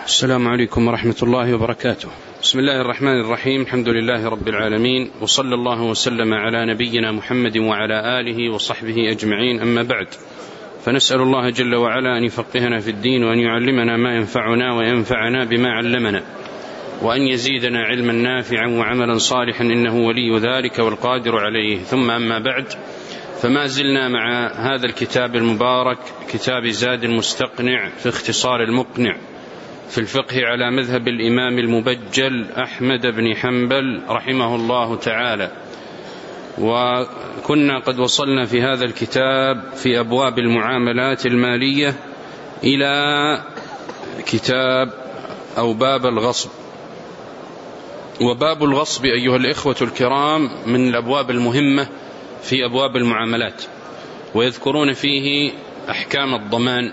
السلام عليكم ورحمة الله وبركاته. بسم الله الرحمن الرحيم. الحمد لله رب العالمين، وصلى الله وسلم على نبينا محمد وعلى آله وصحبه أجمعين، أما بعد، فنسأل الله جل وعلا أن يفقهنا في الدين، وأن يعلمنا ما ينفعنا وينفعنا بما علمنا، وأن يزيدنا علما نافعا وعملا صالحا، إنه ولي ذلك والقادر عليه. ثم أما بعد، فما زلنا مع هذا الكتاب المبارك، كتاب زاد المستقنع في اختصار المقنع في الفقه على مذهب الإمام المبجل أحمد بن حنبل رحمه الله تعالى. وكنا قد وصلنا في هذا الكتاب في أبواب المعاملات المالية إلى كتاب أو باب الغصب. وباب الغصب أيها الإخوة الكرام من الأبواب المهمة في أبواب المعاملات، ويذكرون فيه أحكام الضمان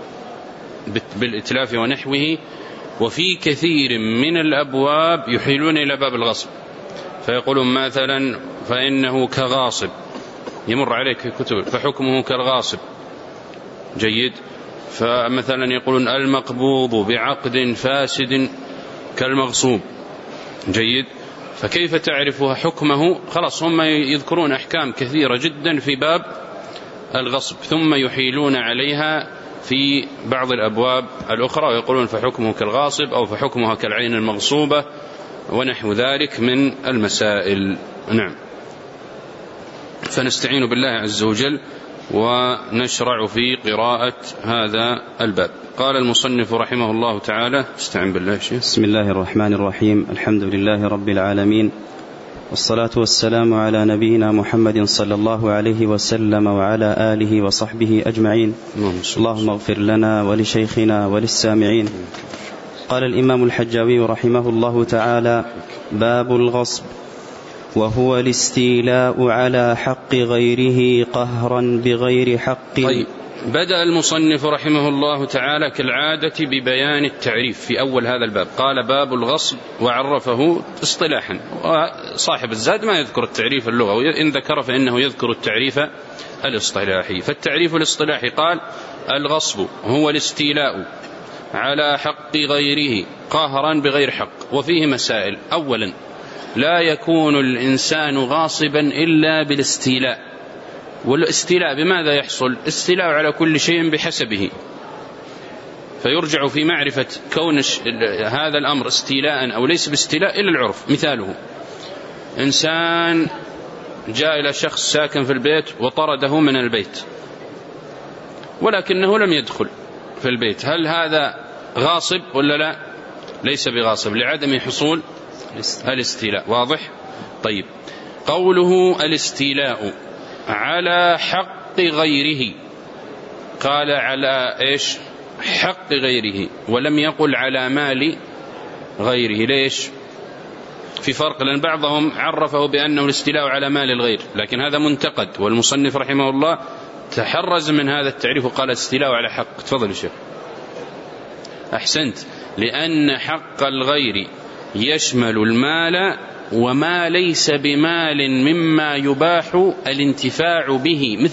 بالإتلاف ونحوه. وفي كثير من الأبواب يحيلون إلى باب الغصب، فيقولون مثلا فإنه كغاصب، يمر عليك في كتب فحكمه كالغاصب، جيد. فمثلا يقولون المقبوض بعقد فاسد كالمغصوب، جيد. فكيف تعرفها حكمه؟ خلاص، هم يذكرون أحكام كثيرة جدا في باب الغصب، ثم يحيلون عليها في بعض الأبواب الأخرى ويقولون فحكمه كالغاصب أو فحكمها كالعين المغصوبة ونحو ذلك من المسائل. نعم. فنستعين بالله عز وجل ونشرع في قراءة هذا الباب. قال المصنف رحمه الله تعالى، استعن بالله شيء. بسم الله الرحمن الرحيم. الحمد لله رب العالمين، والصلاة والسلام على نبينا محمد صلى الله عليه وسلم وعلى آله وصحبه أجمعين. اللهم اغفر لنا ولشيخنا وللسامعين. قال الإمام الحجاوي رحمه الله تعالى: باب الغصب، وهو الاستيلاء على حق غيره قهرا بغير حق. طيب، بدأ المصنف رحمه الله تعالى كالعادة ببيان التعريف في أول هذا الباب. قال باب الغصب وعرفه اصطلاحا، وصاحب الزاد ما يذكر التعريف اللغوي، إن ذكر فإنه يذكر التعريف الاصطلاحي. فالتعريف الاصطلاحي قال: الغصب هو الاستيلاء على حق غيره قهرا بغير حق. وفيه مسائل. أولا، لا يكون الإنسان غاصبا إلا بالاستيلاء. والاستيلاء بماذا يحصل؟ استيلاء على كل شيء بحسبه، فيرجع في معرفة كون هذا الأمر استيلاء أو ليس باستيلاء إلى العرف. مثاله: إنسان جاء إلى شخص ساكن في البيت وطرده من البيت ولكنه لم يدخل في البيت، هل هذا غاصب ولا لا؟ ليس بغاصب لعدم حصول الاستيلاء. واضح؟ طيب، قوله الاستيلاء على حق غيره، قال على إيش؟ حق غيره، ولم يقل على مال غيره. ليش؟ في فرق، لأن بعضهم عرفه بأنه الاستيلاء على مال الغير، لكن هذا منتقد، والمصنف رحمه الله تحرز من هذا التعريف وقال الاستيلاء على حق. تفضل يا شيخ. أحسنت، لأن حق الغير يشمل المال وما ليس بمال مما يباح الانتفاع به، مثل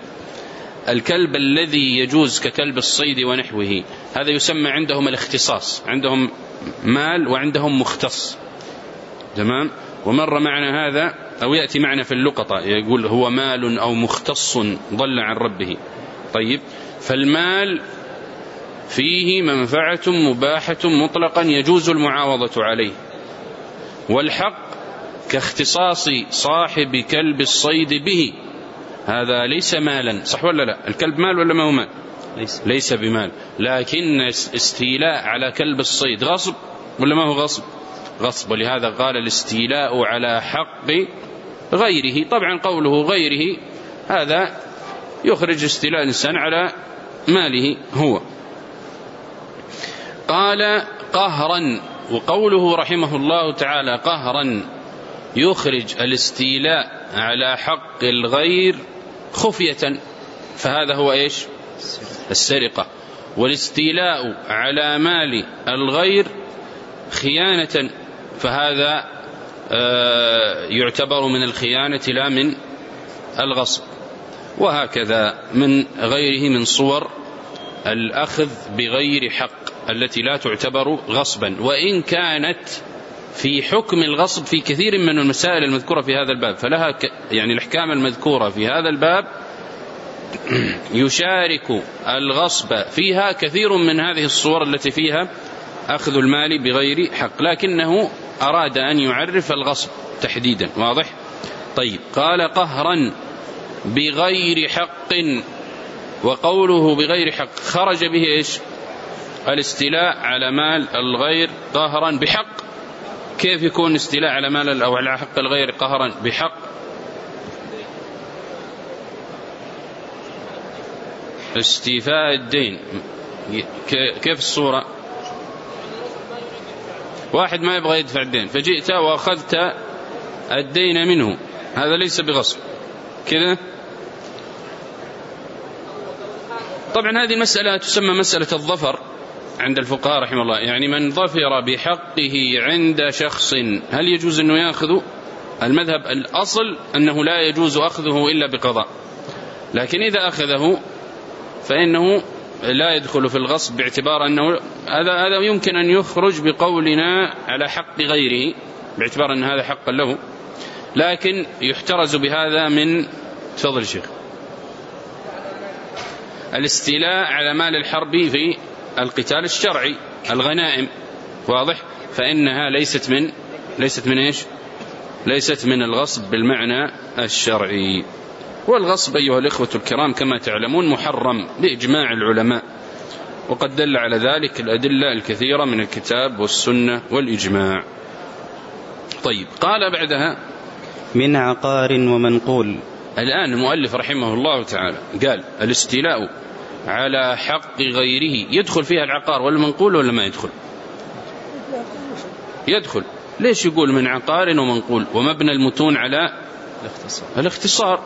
الكلب الذي يجوز ككلب الصيد ونحوه، هذا يسمى عندهم الاختصاص، عندهم مال وعندهم مختص. تمام؟ ومر معنا هذا أو يأتي معنا في اللقطة، يقول هو مال أو مختص ضل عن ربه. طيب، فالمال فيه منفعة مباحة مطلقا يجوز المعاوضة عليه، والحق كاختصاص صاحب كلب الصيد به، هذا ليس مالا، صح ولا لا؟ الكلب مال ولا ما هو مال؟ ليس بمال، لكن استيلاء على كلب الصيد غصب ولا ما هو غصب؟ غصب. ولهذا قال الاستيلاء على حق غيره. طبعا قوله غيره هذا يخرج استيلاء الإنسان على ماله هو. قال قهرا، وقوله رحمه الله تعالى قهرا يخرج الاستيلاء على حق الغير خفية، فهذا هو إيش؟ السرقة. والاستيلاء على مال الغير خيانة، فهذا يعتبر من الخيانة لا من الغصب. وهكذا من غيره من صور الأخذ بغير حق، التي لا تعتبر غصبا، وإن كانت في حكم الغصب في كثير من المسائل المذكورة في هذا الباب، فلها يعني الأحكام المذكورة في هذا الباب يشارك الغصب فيها كثير من هذه الصور التي فيها أخذ المال بغير حق، لكنه أراد أن يعرف الغصب تحديدا. واضح؟ طيب، قال قهرا بغير حق، وقوله بغير حق خرج به إيش؟ الاستيلاء على مال الغير قهرا بحق. كيف يكون استيلاء على مال أو على حق الغير قهرا بحق؟ استيفاء الدين، كيف الصورة؟ واحد ما يبغى يدفع الدين فجئت وأخذت الدين منه، هذا ليس بغصب كذا. طبعا هذه المسألة تسمى مسألة الظفر عند الفقهاء رحمه الله، يعني من ظفر بحقه عند شخص هل يجوز أنه يأخذه؟ المذهب الأصل أنه لا يجوز أخذه إلا بقضاء، لكن إذا أخذه فإنه لا يدخل في الغصب، باعتبار أنه هذا يمكن أن يخرج بقولنا على حق غيره باعتبار أن هذا حق له، لكن يحترز بهذا من تفضل الشيخ الاستيلاء على مال الحرب في القتال الشرعي، الغنائم. واضح؟ فإنها ليست من إيش؟ ليست من الغصب بالمعنى الشرعي. والغصب أيها الإخوة الكرام كما تعلمون محرم بإجماع العلماء، وقد دل على ذلك الأدلة الكثيرة من الكتاب والسنة والإجماع. طيب، قال بعدها من عقار ومنقول. الآن المؤلف رحمه الله تعالى قال الاستيلاء على حق غيره يدخل فيها العقار والمنقول ولا ما يدخل؟ يدخل. ليش يقول من عقار ومنقول ومبنى المتون على الاختصار؟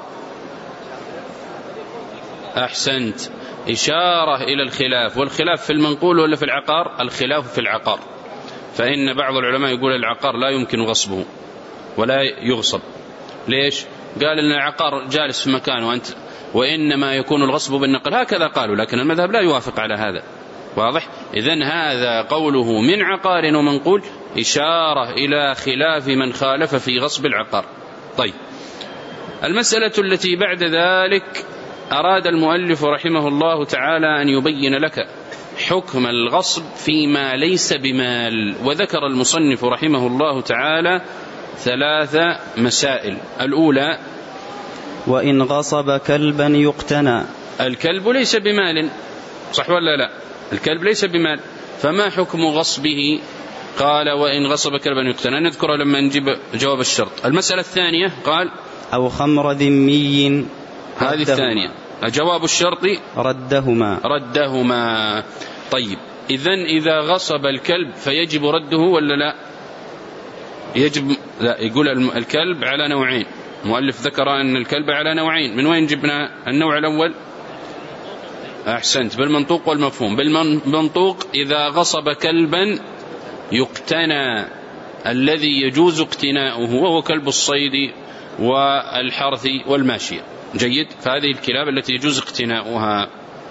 أحسنت، إشارة إلى الخلاف، والخلاف في المنقول ولا في العقار؟ الخلاف في العقار، فإن بعض العلماء يقول العقار لا يمكن غصبه ولا يغصب. ليش؟ قال إن العقار جالس في مكانه وإنما يكون الغصب بالنقل، هكذا قالوا، لكن المذهب لا يوافق على هذا. واضح؟ إذن هذا قوله من عقار ومنقول إشارة إلى خلاف من خالف في غصب العقار. طيب، المسألة التي بعد ذلك أراد المؤلف رحمه الله تعالى أن يبين لك حكم الغصب فيما ليس بمال، وذكر المصنف رحمه الله تعالى 3 مسائل. الأولى وإن غصب كلبا يقتنى. الكلب ليس بمال، صح ولا لا؟ الكلب ليس بمال، فما حكم غصبه؟ قال وإن غصب كلبا يقتنى، نذكره لما نجيب جواب الشرط. المسألة الثانية قال أو خمر ذمي. هذه الثانية. جواب الشرط ردهما. طيب، إذن إذا غصب الكلب فيجب رده ولا لا؟ يجب. لا، يقول الكلب على نوعين، مؤلف ذكر أن الكلب على نوعين. من وين جبنا النوع الأول؟ أحسنت، بالمنطوق والمفهوم. بالمنطوق إذا غصب كلبا يقتنى الذي يجوز اقتناؤه، وهو كلب الصيد والحرث والماشية. جيد، فهذه الكلاب التي يجوز اقتناؤها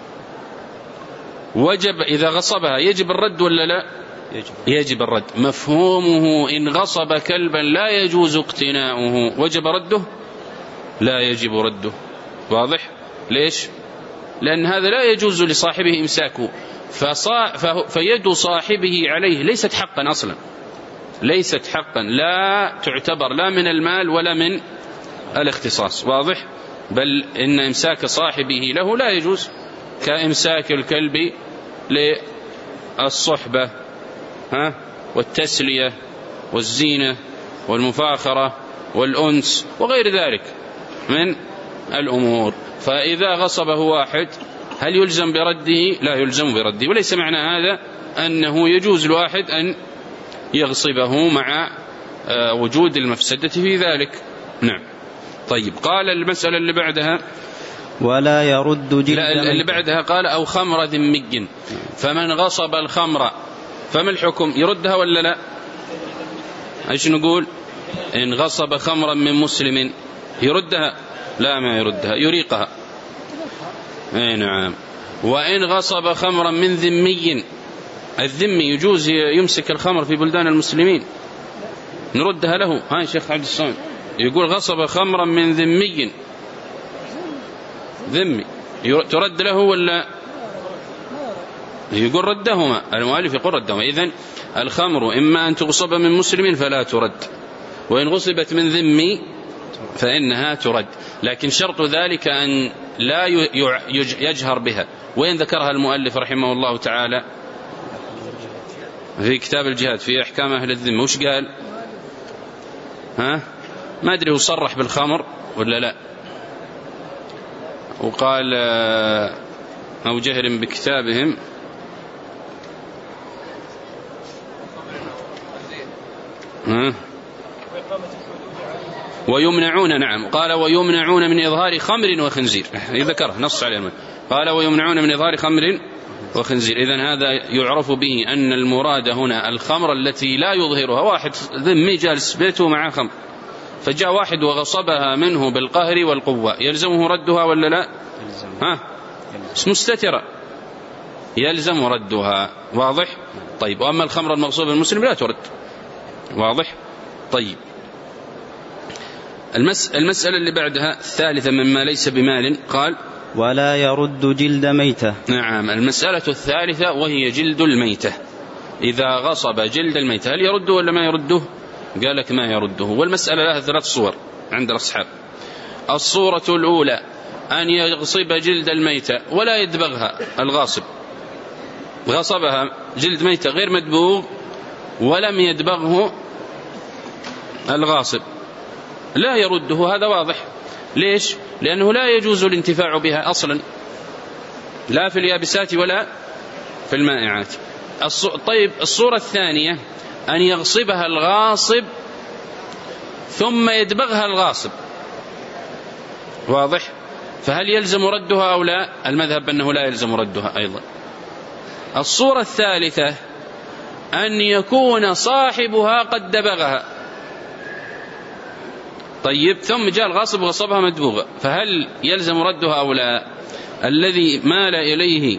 وجب إذا غصبها يجب الرد ولا لا؟ يجب الرد. مفهومه إن غصب كلبا لا يجوز اقتناؤه وجب رده؟ لا يجب رده. واضح؟ ليش؟ لأن هذا لا يجوز لصاحبه إمساكه، فيد صاحبه عليه ليست حقا أصلا، ليست حقا، لا تعتبر لا من المال ولا من الاختصاص. واضح؟ بل إن إمساك صاحبه له لا يجوز، كإمساك الكلب للصحبة والتسلية والزينة والمفاخرة والأنس وغير ذلك من الأمور. فإذا غصبه واحد هل يلزم برده؟ لا يلزم برده. وليس معنى هذا أنه يجوز لواحد أن يغصبه مع وجود المفسدة في ذلك. نعم. طيب، قال المسألة اللي بعدها ولا يرد جلدا. اللي بعدها قال أو خمر ذمي، فمن غصب الخمر فما الحكم؟ يردها ولا لا؟ ايش نقول؟ إن غصب خمرا من مسلم يردها؟ لا، ما يردها، يريقها. نعم. وإن غصب خمرا من ذمي الذمي يجوز يمسك الخمر في بلدان المسلمين؟ نردها له. هاي شيخ عبد الصمد يقول غصب خمرا من ذمي ترد له ولا؟ يقول ردهما، المؤلف يقول ردهما. إذن الخمر إما أن تغصب من مسلم فلا ترد، وإن غصبت من ذمي فإنها ترد، لكن شرط ذلك أن لا يجهر بها. وين ذكرها المؤلف رحمه الله تعالى؟ في كتاب الجهاد في أحكام أهل الذمة. وش قال؟ ما أدري هو صرح بالخمر ولا لا، وقال أو جهر بكتابهم ويمنعون. نعم، قال ويمنعون من إظهار خمر وخنزير، ذكره نص عليه. قال ويمنعون من إظهار خمر وخنزير. إذن هذا يعرف به أن المراد هنا الخمر التي لا يظهرها. واحد ذمي جالس بيته مع خمر، فجاء واحد وغصبها منه بالقهر والقوة، يلزمه ردها ولا لا؟ مستترة، يلزم ردها. واضح؟ طيب. وأما الخمر المغصوبة المسلم لا ترد. واضح؟ طيب. المسألة اللي بعدها الثالثة مما ليس بمال، قال ولا يرد جلد ميتة. نعم، المسألة الثالثة وهي جلد الميتة. إذا غصب جلد الميتة هل يرده ولا ما يرده؟ قال لك ما يرده. والمسألة لها 3 صور عند الأصحاب. الصورة الأولى أن يغصب جلد الميتة ولا يدبغها الغاصب، غصبها جلد ميتة غير مدبوغ ولم يدبغه الغاصب، لا يرده. هذا واضح. ليش؟ لأنه لا يجوز الانتفاع بها أصلا، لا في اليابسات ولا في المائعات. طيب، الصورة الثانية أن يغصبها الغاصب ثم يدبغها الغاصب. واضح؟ فهل يلزم ردها أو لا؟ المذهب أنه لا يلزم ردها أيضا. الصورة الثالثة أن يكون صاحبها قد دبغها، طيب، ثم جاء الغاصب وغصبها مدبوغة، فهل يلزم ردها أو لا؟ الذي مال إليه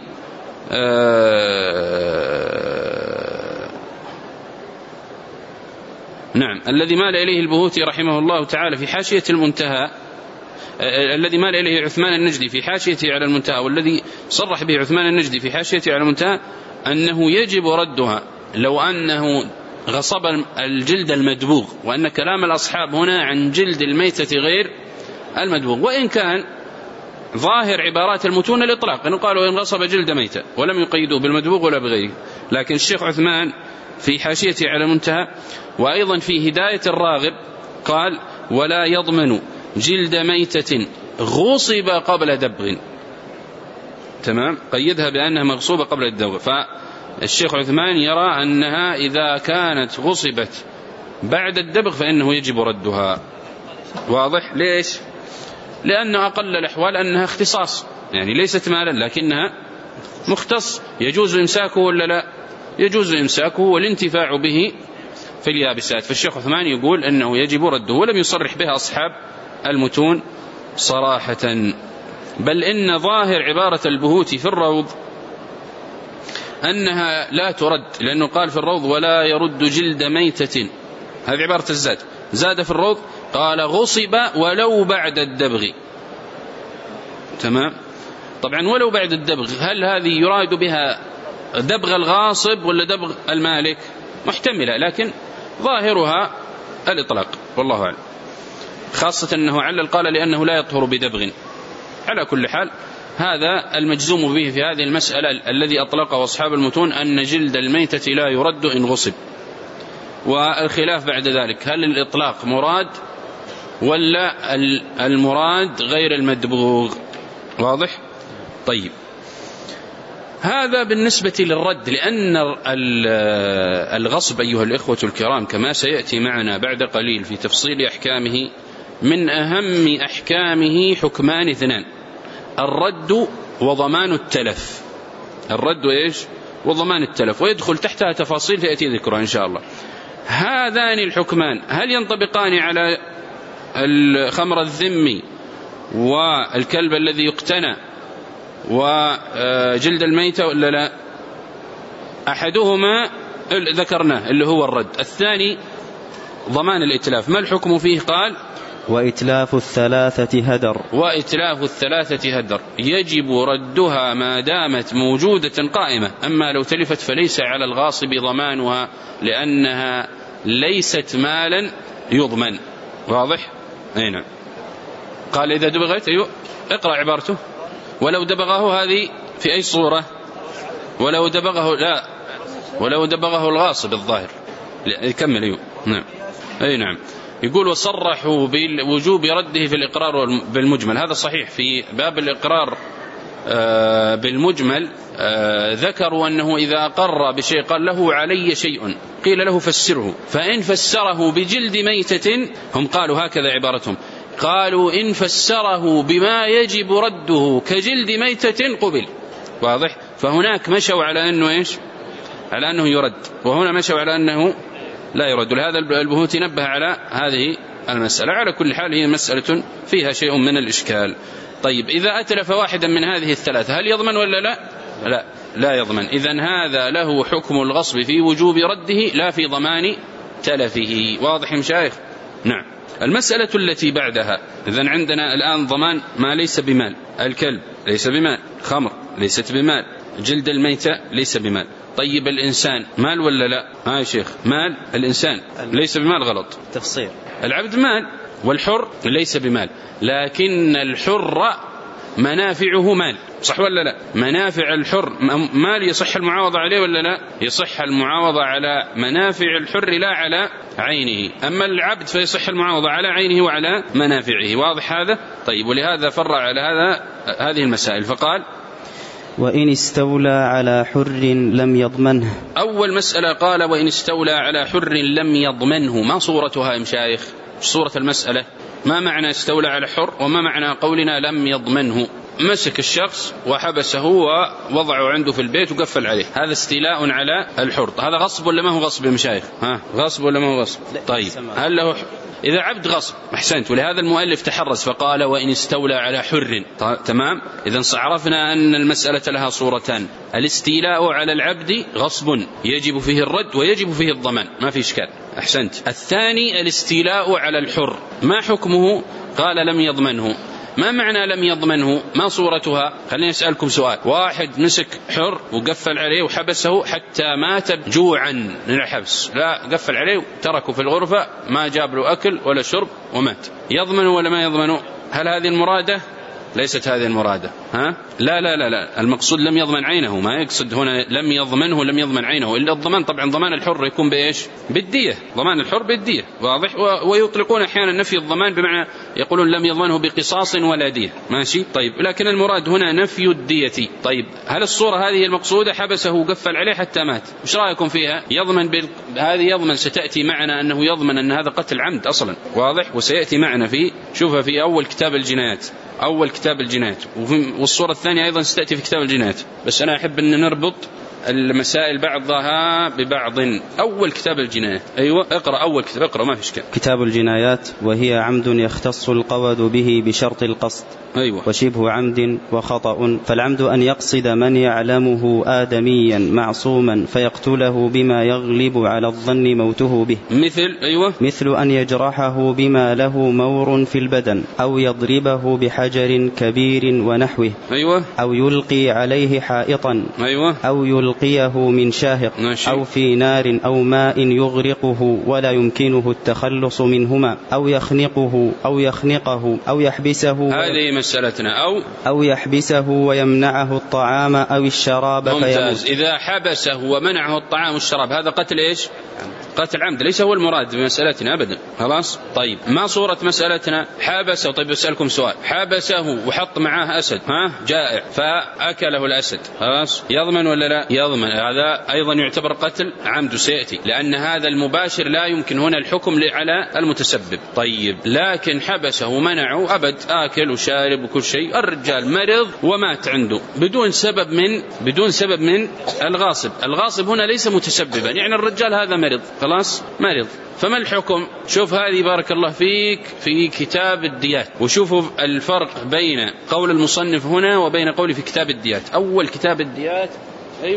نعم، الذي مال إليه البهوتي رحمه الله تعالى في حاشية المنتهى، الذي مال إليه عثمان النجدي في حاشيته على المنتهى، والذي صرح به عثمان النجدي في حاشيته على المنتهى أنه يجب ردها لو أنه غصب الجلد المدبوغ، وأن كلام الأصحاب هنا عن جلد الميتة غير المدبوغ، وإن كان ظاهر عبارات المتون الإطلاق أنه قالوا إن غصب جلد ميتة ولم يقيدوا بالمدبوغ ولا بغيره. لكن الشيخ عثمان في حاشيته على المنتهى وأيضا في هداية الراغب قال ولا يضمن جلد ميتة غصب قبل دبغ. تمام، قيدها بأنها مغصوبة قبل الدبغ. فالشيخ عثمان يرى أنها إذا كانت غصبت بعد الدبغ فإنه يجب ردها. واضح؟ ليش؟ لأن أقل الأحوال أنها اختصاص، يعني ليست مالا لكنها مختص، يجوز إمساكه ولا لا؟ يجوز إمساكه والانتفاع به في اليابسات. فالشيخ عثمان يقول أنه يجب رده، ولم يصرح بها أصحاب المتون صراحة، بل إن ظاهر عبارة البهوتي في الروض أنها لا ترد، لأنه قال في الروض ولا يرد جلد ميتة، هذه عبارة الزاد، زاد في الروض قال غصب ولو بعد الدبغ. تمام. طبعا ولو بعد الدبغ، هل هذه يراد بها دبغ الغاصب ولا دبغ المالك؟ محتملة، لكن ظاهرها الإطلاق والله أعلم، خاصة أنه علل قال لأنه لا يطهر بدبغ. على كل حال هذا المجزوم به في هذه المسألة الذي أطلقه أصحاب المتون أن جلد الميتة لا يرد إن غصب. والخلاف بعد ذلك هل الإطلاق مراد ولا المراد غير المدبوغ؟ واضح؟ طيب، هذا بالنسبة للرد، لأن الغصب أيها الإخوة الكرام كما سيأتي معنا بعد قليل في تفصيل أحكامه من أهم أحكامه حكمان اثنان: الرد وضمان التلف. الرد وإيش؟ وضمان التلف، ويدخل تحتها تفاصيل تأتي ذكرها إن شاء الله. هذان الحكمان هل ينطبقان على الخمر الذمي والكلب الذي يقتنى وجلد الميتة ولا لا؟ أحدهما ذكرناه اللي هو الرد، الثاني ضمان الإتلاف، ما الحكم فيه؟ قال وإتلاف الثلاثة هدر. وإتلاف الثلاثة هدر، يجب ردها ما دامت موجودة قائمة، أما لو تلفت فليس على الغاصب ضمانها لأنها ليست مالا يضمن. واضح؟ أي نعم. قال إذا دبغت، أيوه اقرأ عبارته. ولو دبغه، هذه في أي صورة؟ ولو دبغه، لا، ولو دبغه الغاصب الظاهر. يكمل. أيوه نعم. أي نعم. يقول وصرحوا بوجوب رده في الإقرار بالمجمل. هذا صحيح. في باب الإقرار بالمجمل ذكروا أنه إذا أقر بشيء قال له علي شيء، قيل له فسره، فإن فسره بجلد ميتة، هم قالوا هكذا عبارتهم، قالوا إن فسره بما يجب رده كجلد ميتة قبل. واضح؟ فهناك مشوا على أنه إيش؟ على أنه يرد، وهنا مشوا على أنه لا يرد. لهذا البهوتي نبه على هذه المسألة. على كل حال هي مسألة فيها شيء من الإشكال. طيب إذا أتلف واحدا من هذه الثلاثة هل يضمن ولا لا؟ لا، لا يضمن. إذن هذا له حكم الغصب في وجوب رده لا في ضمان تلفه. واضح مشايخ؟ نعم. المسألة التي بعدها، إذن عندنا الآن ضمان ما ليس بمال، الكلب ليس بمال، خمر ليست بمال، جلد الميتة ليس بمال. طيب الإنسان مال ولا لا؟ يا شيخ مال. الإنسان ليس بمال، غلط، تفصيل. العبد مال، والحر ليس بمال، لكن الحر منافعه مال، صح ولا لا؟ منافع الحر مال، يصح المعاوضة عليه ولا لا؟ يصح المعاوضة على منافع الحر لا على عينه. أما العبد فيصح المعاوضة على عينه وعلى منافعه. واضح هذا؟ طيب ولهذا فرع على هذه المسائل فقال وإن استولى على حر لم يضمنه. أول مسألة قال وإن استولى على حر لم يضمنه. ما صورتها يا مشايخ؟ صورة المسألة ما معنى استولى على حر، وما معنى قولنا لم يضمنه؟ مسك الشخص وحبسه ووضعه عنده في البيت وقفل عليه، هذا استيلاء على الحر. هذا غصب ولا ما هو غصب يا مشايخ؟ غصب ولا ما هو غصب؟ طيب هل له إذا عبد غصب؟ أحسنت. ولهذا المؤلف تحرز فقال وإن استولى على حر. تمام. إذن عرفنا أن المسألة لها صورتان، الاستيلاء على العبد غصب يجب فيه الرد ويجب فيه الضمان، ما في إشكال. أحسنت. الثاني الاستيلاء على الحر، ما حكمه؟ قال لم يضمنه. ما معنى لم يضمنه؟ ما صورتها؟ خليني أسألكم سؤال. واحد مسك حر وقفل عليه وحبسه حتى مات جوعا من الحبس، لا قفل عليه وتركه في الغرفة، ما جاب له أكل ولا شرب ومات، يضمن ولا ما يضمن؟ هل هذه المرادة؟ ليست هذه المرادة. لا لا لا لا، المقصود لم يضمن عينه، ما يقصد هنا لم يضمنه لم يضمن عينه، إلا الضمان. طبعا ضمان الحر يكون بإيش؟ بالدية، ضمان الحر بالدية. واضح. ويطلقون أحيانا نفي الضمان بمعنى يقولون لم يضمنه بقصاص ولا دية، ماشي. طيب لكن المراد هنا نفي الدية. طيب هل الصورة هذه المقصودة؟ حبسه وقفل عليه حتى مات، إيش رأيكم فيها؟ يضمن هذه يضمن، ستأتي معنا أنه يضمن أن هذا قتل عمد أصلا. واضح. وسيأتي معنا شوفها في أول كتاب الجنايات، أول كتاب الجنايات، والصورة الثانية أيضا ستأتي في كتاب الجنايات، بس أنا أحب أن نربط المسائل بعضها ببعض. أول كتاب الجنايات. أيوة اقرأ أول كتاب، اقرأ ما في إشكال. كتاب الجنايات. وهي عمد يختص القود به بشرط القصد. أيوة. وشبه عمد وخطأ. فالعمد أن يقصد من يعلمه آدميا معصوما فيقتله بما يغلب على الظن موته به. مثل أيوة، مثل أن يجرحه بما له مور في البدن، أو يضربه بحجر كبير ونحوه. أيوة. أو يلقي عليه حائطا. أيوة. أو يلقيه من شاهق. أو في نار أو ماء يغرقه ولا يمكنه التخلص منهما. أو يخنقه أو يحبسه. هذه مسألتنا. أو يحبسه ويمنعه الطعام أو الشراب ممتاز. إذا حبسه ومنعه الطعام والشراب هذا قتل إيش؟ قتل عمد، ليس هو المراد بمسألتنا أبدا. خلاص. طيب ما صورة مسألتنا؟ حبسه. طيب أسألكم سؤال، حبسه وحط معاه أسد جائع فأكله الأسد، خلاص يضمن ولا لا؟ يضمن. هذا أيضا يعتبر قتل عمد سيأتي، لأن هذا المباشر لا يمكن هنا الحكم على المتسبب. طيب لكن حبسه ومنعه أبد، آكل وشارب وكل شيء، الرجال مرض ومات عنده بدون سبب من الغاصب. الغاصب هنا ليس متسببا، يعني الرجال هذا مرض، خلاص مرض. فما الحكم؟ شوف هذه بارك الله فيك في كتاب الديات، وشوفوا الفرق بين قول المصنف هنا وبين قوله في كتاب الديات. أول كتاب الديات، أيوة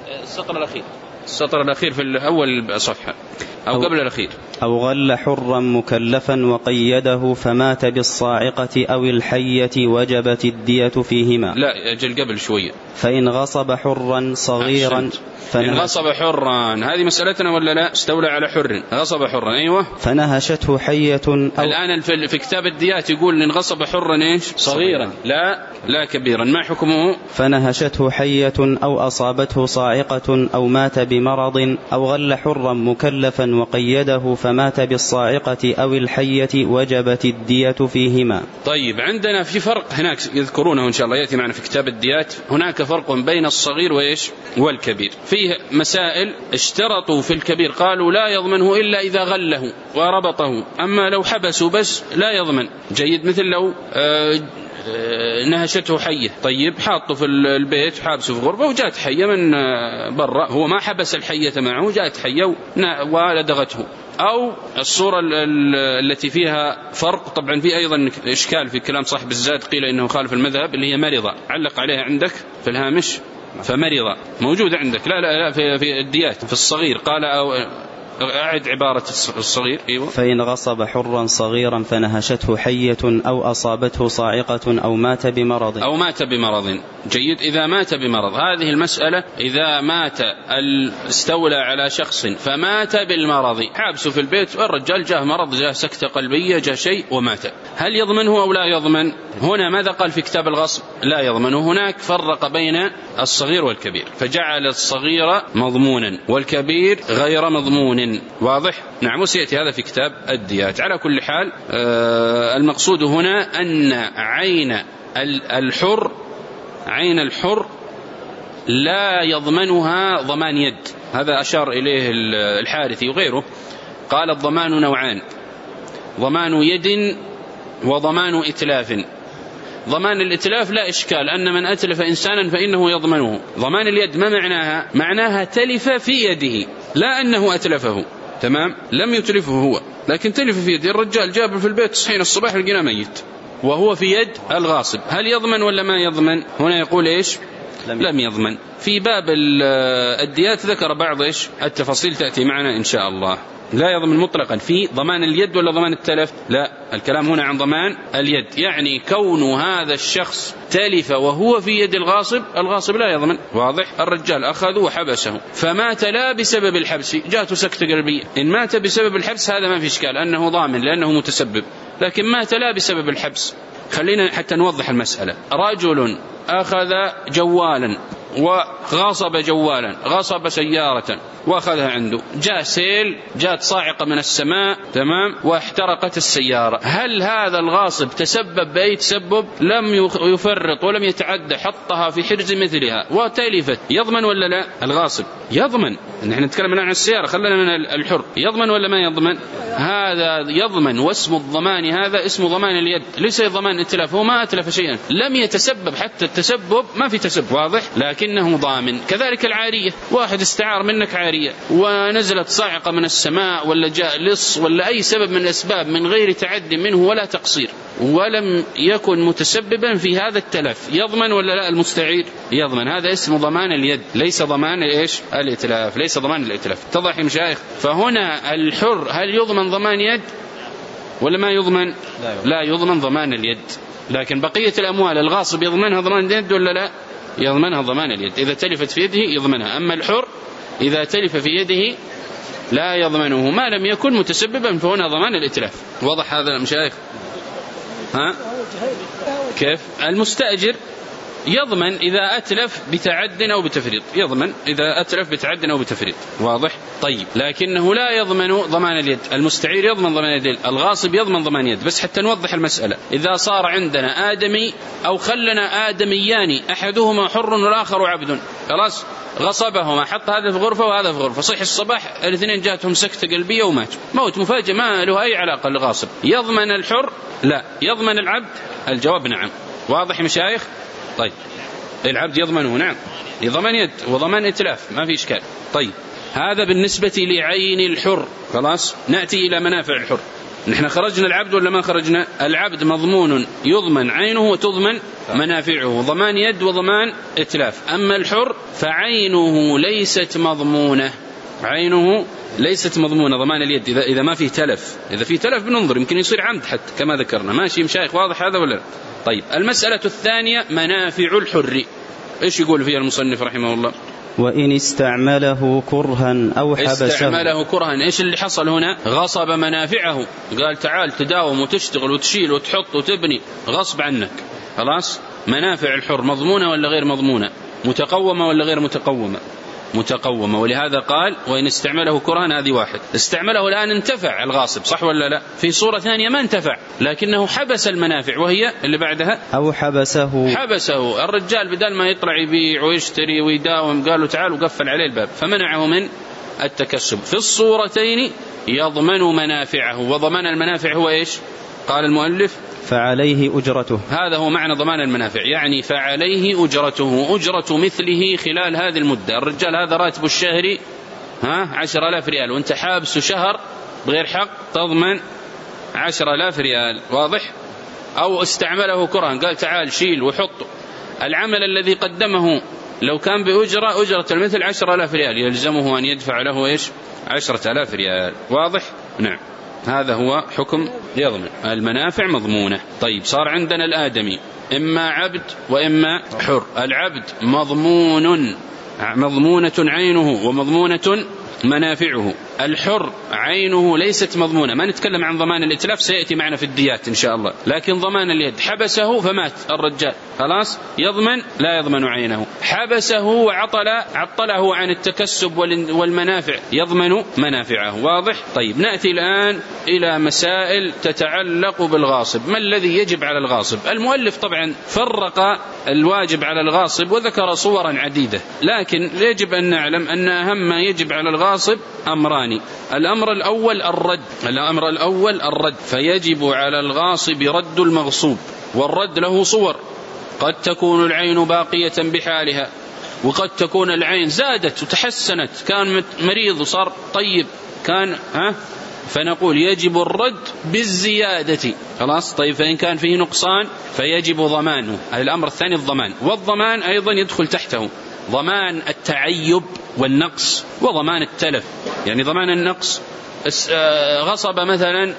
السطر الأخير في أول صفحة أو قبل الأخير. أو غل حرا مكلفا وقيده فمات بالصاعقة أو الحية وجبت الدية فيهما. لا أجل قبل شوية. فإن غصب حرا صغيرا إن غصب حرا، هذه مسألتنا ولا لا؟ استولى على حر، غصب حرا، أيوة. فنهشته حية الآن في كتاب الديات يقول إن غصب حرا إيش؟ صغيرا لا كبيرا، ما حكمه؟ فنهشته حية أو أصابته صاعقة أو مات بمرض أو غل حرا مكلفا وقيده فمات بالصاعقة أو الحية وجبت الدية فيهما. طيب عندنا في فرق هناك يذكرونه إن شاء الله يأتي معنا في كتاب الديات، هناك فرق بين الصغير وإيش والكبير. فيه مسائل اشترطوا في الكبير قالوا لا يضمنه إلا إذا غله وربطه، أما لو حبسوا بس لا يضمن. جيد، مثل لو نهشته حية، طيب حاطه في البيت حابسه في غرفة وجاءت حية من برا، هو ما حبس الحية معه، جاءت حية ولدغته. أو الصورة التي فيها فرق، طبعا في أيضا إشكال في كلام صاحب الزاد، قيل إنه خالف المذهب، اللي هي مرضة، علق عليها عندك في الهامش، فمرضة موجودة عندك. لا في الديات في الصغير قال أو أعد عبارة الصغير. أيوة. فإن غصب حرا صغيرا فنهشته حية أو أصابته صاعقة أو مات بمرض. جيد، إذا مات بمرض، هذه المسألة إذا مات استولى على شخص فمات بالمرض، حابسه في البيت والرجال جاء مرض، جاء سكتة قلبية، جاء شيء ومات، هل يضمنه أو لا يضمن؟ هنا ماذا قال في كتاب الغصب؟ لا يضمنه. هناك فرق بين الصغير والكبير، فجعل الصغير مضمونا والكبير غير مضمون. واضح؟ نعم، وسيأتي هذا في كتاب الديات. على كل حال المقصود هنا أن عين الحر لا يضمنها ضمان يد، هذا أشار إليه الحارثي وغيره، قال الضمان نوعان: ضمان يد وضمان إتلاف. ضمان الإتلاف لا إشكال، أن من أتلف إنسانا فإنه يضمنه. ضمان اليد ما معناها؟ معناها تلف في يده، لا أنه أتلفه، تمام، لم يتلفه هو، لكن تلف في يده. الرجال جاب في البيت صحينا الصباح لقينا ميت وهو في يد الغاصب، هل يضمن ولا ما يضمن؟ هنا يقول إيش؟ لم يضمن. في باب الديات ذكر بعض إيش التفاصيل تأتي معنا إن شاء الله. لا يضمن مطلقا في ضمان اليد ولا ضمان التلف، لا، الكلام هنا عن ضمان اليد، يعني كون هذا الشخص تلف وهو في يد الغاصب لا يضمن. واضح؟ الرجال أخذه وحبسه فمات لا بسبب الحبس، جاءته سكتة قلبية، إن مات بسبب الحبس هذا ما في إشكال أنه ضامن لأنه متسبب، لكن مات لا بسبب الحبس. خلينا حتى نوضح المسألة. رجل أخذ جوالا وغاصب جوالا، غاصب سيارة وأخذها عنده، جاء سيل، جاءت صاعقة من السماء، تمام، واحترقت السيارة، هل هذا الغاصب تسبب بأي تسبب؟ لم يفرط ولم يتعدى، حطها في حرز مثلها وتلفت، يضمن ولا لا؟ الغاصب يضمن. نحن نتكلم عن السيارة، خلنا من الحر، يضمن ولا ما يضمن؟ هذا يضمن، واسم الضمان هذا اسم ضمان اليد، ليس ضمان اتلاف، هو ما أتلف شيئا، لم يتسبب، حتى التسبب ما في تسبب، واضح، لكنه ضامن. كذلك العارية، واحد استعار منك عارية ونزلت صاعقة من السماء ولا جاء لص ولا أي سبب من الأسباب من غير تعد منه ولا تقصير، ولم يكن متسببا في هذا التلف، يضمن ولا لا؟ المستعير يضمن، هذا اسم ضمان اليد، ليس ضمان إيش الإتلاف، ليس ضمان الإتلاف. اتضح يا مشايخ؟ فهنا الحر هل يضمن ضمان يد ولا ما يضمن؟ لا يضمن ضمان اليد، لكن بقية الأموال الغاصب يضمنها ضمان اليد ولا لا؟ يضمنها ضمان اليد، إذا تلفت في يده يضمنها، أما الحر إذا تلف في يده لا يضمنه ما لم يكن متسببا، فهنا ضمان الإتلاف. واضح هذا المشايخ؟ ها؟ كيف؟ المستأجر يضمن إذا أتلف بتعد أو بتفريط، يضمن إذا أتلف بتعد أو بتفريط، واضح؟ طيب، لكنه لا يضمن ضمان اليد. المستعير يضمن ضمان اليد، الغاصب يضمن ضمان اليد. بس حتى نوضح المسألة، إذا صار عندنا آدمي أو خلنا آدميان، أحدهما حر والآخر عبد، خلاص غصبهما، حط هذا في غرفة وهذا في غرفة، صحي الصباح الاثنين جاتهم سكتة قلبية وماتوا، موت مفاجئ ما له أي علاقة للغاصب، يضمن الحر؟ لا. يضمن العبد؟ الجواب نعم. واضح يا مشايخ؟ طيب، العبد يضمنه، نعم، يضمن يد وضمان إتلاف، ما في إشكال. طيب، هذا بالنسبة لعين الحر. خلاص، نأتي إلى منافع الحر. نحن خرجنا العبد ولا ما خرجنا؟ العبد مضمون يضمن عينه وتضمن منافعه، ضمان يد وضمان إتلاف. أما الحر فعينه ليست مضمونة، عينه ليست مضمونة ضمان اليد إذا ما فيه تلف. إذا فيه تلف بننظر، يمكن يصير عمد حتى كما ذكرنا. ماشي مشايخ، واضح هذا ولا لا؟ طيب المسألة الثانية منافع الحر، إيش يقول فيها المصنف رحمه الله؟ وإن استعمله كرها أو حبسه. استعمله كرها، إيش اللي حصل هنا؟ غصب منافعه، قال تعال تداوم وتشتغل وتشيل وتحط وتبني غصب عنك. خلاص، منافع الحر مضمونة ولا غير مضمونة؟ متقومة ولا غير متقومة؟ متقومة. ولهذا قال وإن استعمله كرها، هذه واحد. استعمله الآن انتفع الغاصب، صح ولا لا؟ في صورة ثانية ما انتفع لكنه حبس المنافع، وهي اللي بعدها أو حبسه الرجال بدل ما يطلع يبيع ويشتري ويداوم قالوا تعال وقفل عليه الباب فمنعه من التكسب. في الصورتين يضمن منافعه، وضمان المنافع هو إيش؟ قال المؤلف فعليه أجرته. هذا هو معنى ضمان المنافع، يعني فعليه أجرته، أجرة مثله خلال هذه المدة. الرجال هذا راتب الشهري 10,000 ريال، وانت حابس شهر بغير حق، تضمن 10,000 ريال. واضح؟ أو استعمله كرها، قال تعال شيل وحط. العمل الذي قدمه لو كان بأجرة، أجرة المثل 10,000 ريال، يلزمه أن يدفع له إيش؟ 10,000 ريال. واضح؟ نعم، هذا هو حكم يضمن المنافع مضمونة. طيب صار عندنا الآدمي إما عبد وإما حر. العبد مضمونة عينه ومضمونة منافعه. الحر عينه ليست مضمونة. ما نتكلم عن ضمان الإتلاف، سيأتي معنا في الديات إن شاء الله، لكن ضمان اليد حبسه فمات الرجال، خلاص يضمن، لا يضمن عينه. حبسه وعطله عن التكسب والمنافع، يضمن منافعه. واضح؟ طيب نأتي الآن إلى مسائل تتعلق بالغاصب. ما الذي يجب على الغاصب؟ المؤلف طبعا فرق الواجب على الغاصب وذكر صورا عديدة، لكن يجب أن نعلم أن أهم ما يجب على الغاصب أمران. الأمر الأول الرد، فيجب على الغاصب رد المغصوب، والرد له صور. قد تكون العين باقية بحالها، وقد تكون العين زادت وتحسنت، كان مريض وصار طيب، كان فنقول يجب الرد بالزيادة. خلاص. طيب فإن كان فيه نقصان فيجب ضمانه. الأمر الثاني الضمان، والضمان أيضا يدخل تحته ضمان التعيب والنقص وضمان التلف. يعني ضمان النقص، غصب مثلا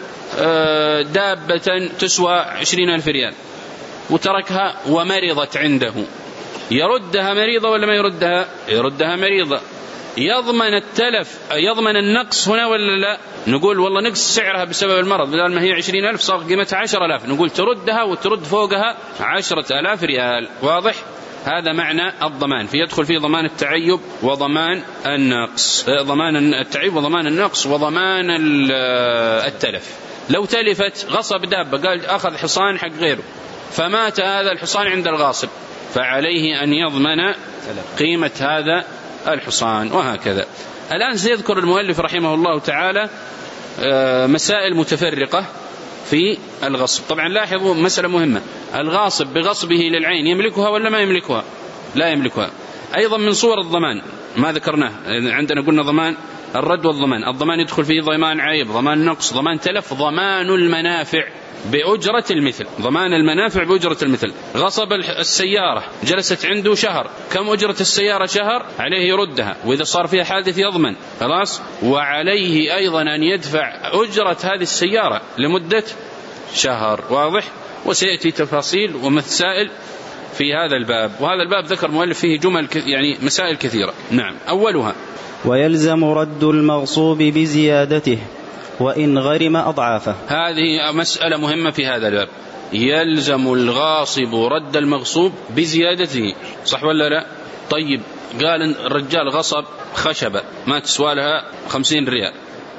دابة تسوى 20,000 ريال وتركها ومرضت عنده، يردها مريضة ولا ما يردها؟ يردها مريضة. يضمن التلف، يضمن النقص هنا ولا لا؟ نقول والله نقص سعرها بسبب المرض، بدل ما هي 20,000 صار قيمتها 10,000، نقول تردها وترد فوقها 10,000 ريال. واضح؟ هذا معنى الضمان، فيدخل فيه ضمان التعيب وضمان النقص، ضمان التعيب وضمان النقص وضمان التلف. لو تلفت، غصب دابة، قال أخذ حصان حق غيره فمات هذا الحصان عند الغاصب، فعليه أن يضمن قيمة هذا الحصان، وهكذا. الآن سيذكر المؤلف رحمه الله تعالى مسائل متفرقة في الغصب. طبعا لاحظوا مسألة مهمة، الغاصب بغصبه للعين يملكها ولا ما يملكها؟ لا يملكها. أيضا من صور الضمان ما ذكرناه، عندنا قلنا ضمان الرد والضمان. الضمان يدخل فيه ضمان عيب، ضمان نقص، ضمان تلف، ضمان المنافع بأجرة المثل. ضمان المنافع بأجرة المثل. غصب السيارة، جلست عنده شهر، كم أجرة السيارة؟ شهر، عليه يردها، وإذا صار فيها حادث يضمن، خلاص. وعليه أيضا أن يدفع أجرة هذه السيارة لمدة شهر. واضح؟ وسيأتي تفاصيل ومسائل في هذا الباب، وهذا الباب ذكر مؤلف فيه جمل يعني مسائل كثيرة. نعم. أولها ويلزم رد المغصوب بزيادته وإن غرم أضعافه. هذه مسألة مهمة في هذا الباب. يلزم الغاصب رد المغصوب بزيادته، صح ولا لا؟ طيب قال الرجال غصب خشبة ما تسوى لها 50 ريال،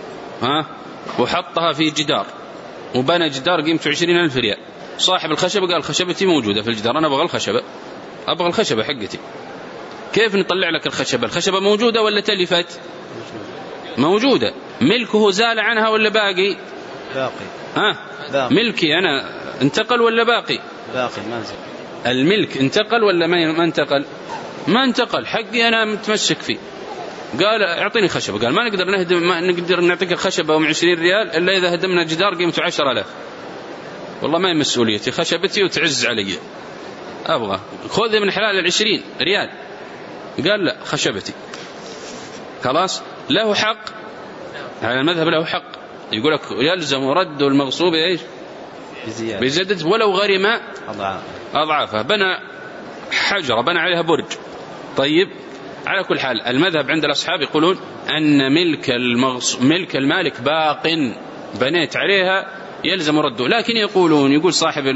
وحطها في جدار وبنى جدار قيمته 20,000 ريال. صاحب الخشبة قال خشبتي موجودة في الجدار، أنا أبغى الخشبة حقتي. كيف نطلع لك الخشبة؟ الخشبة موجودة ولا تلفت؟ موجودة. ملكه زال عنها ولا باقي؟ باقي. ملكي أنا انتقل ولا باقي؟ باقي ما زال. الملك انتقل ولا ما انتقل؟ ما انتقل، حقي أنا متمسك فيه. قال اعطيني خشبة. قال ما نقدر نهدم، ما نقدر نعطيك الخشبة ب 20 ريال إلا إذا هدمنا جدار قيمته 10,000. والله ما هي مسؤوليتي، خشبتي وتعز علي، أبغى خذ من حلال 20 ريال. قال لا، خشبتي. خلاص له حق على المذهب، له حق يقول لك يلزم رد المغصوب ايش؟ بزيادة ولو غرم أضعافها. بنى حجرة، بنى عليها برج. طيب على كل حال المذهب عند الأصحاب يقولون أن ملك المالك باق، بنيت عليها يلزم رده. لكن يقول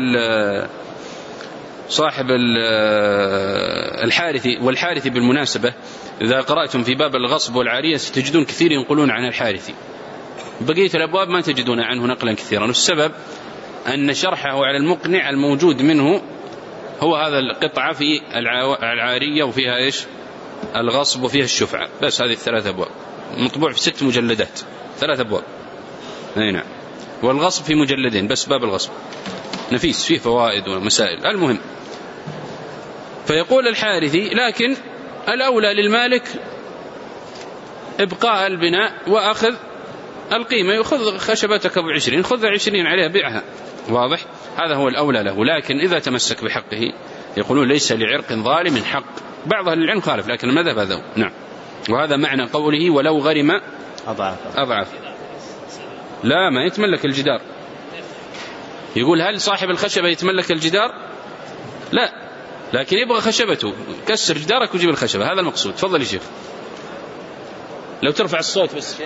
صاحب الحارثي، والحارثي بالمناسبة إذا قرأتم في باب الغصب والعارية ستجدون كثير ينقلون عن الحارثي، بقية الأبواب ما تجدون عنه نقلا كثيرا. والسبب أن شرحه على المقنع الموجود منه هو هذا القطعة في العارية، وفيها إيش؟ الغصب، وفيها الشفعة. بس هذه 3 أبواب، مطبوع في 6 مجلدات، 3 أبواب. نعم. والغصب في مجلدين بس، باب الغصب نفيس فيه فوائد ومسائل. المهم، فيقول الحارثي لكن الأولى للمالك إبقاء البناء وأخذ القيمة. يأخذ خشبتك ب20، خذ 20 عليها بيعها. واضح؟ هذا هو الأولى له. لكن إذا تمسك بحقه يقولون ليس لعرق ظالم حق. بعض أهل العلم خالف، لكن المذهب هذا. نعم. وهذا معنى قوله ولو غرم أضعاف. لا، ما يتملك الجدار. يقول هل صاحب الخشبة يتملك الجدار؟ لا، لكن يبغى خشبته. كسر جدارك وجيب الخشبة، هذا المقصود. تفضل يا شيخ، لو ترفع الصوت بس.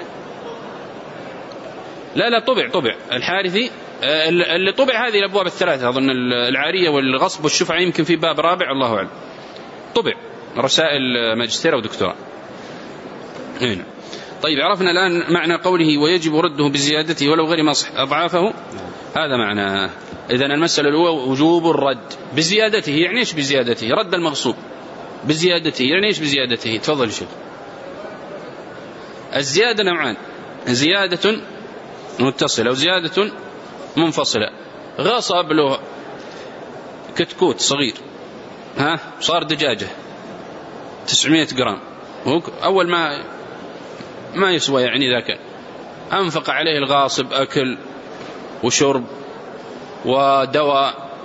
لا طبع الحارثي اللي طبع هذه الأبواب 3 أظن، العارية والغصب والشفعة، يمكن في باب رابع الله أعلم. طبع رسائل ماجستير أو دكتوراه. هنا. طيب عرفنا الآن معنى قوله ويجب رده بزيادته ولو غير ما أضعافه. هذا معناه. إذن المسألة الأولى وجوب الرد بزيادته. يعني إيش بزيادته؟ رد المغصوب بزيادته يعني إيش بزيادته؟ تفضل شيخ. الزيادة نوعان، زيادة متصلة وزيادة منفصلة. غصب له كتكوت صغير، صار دجاجة 900 جرام، أول ما يسوى يعني ذاك، أنفق عليه الغاصب أكل وشرب ودواء،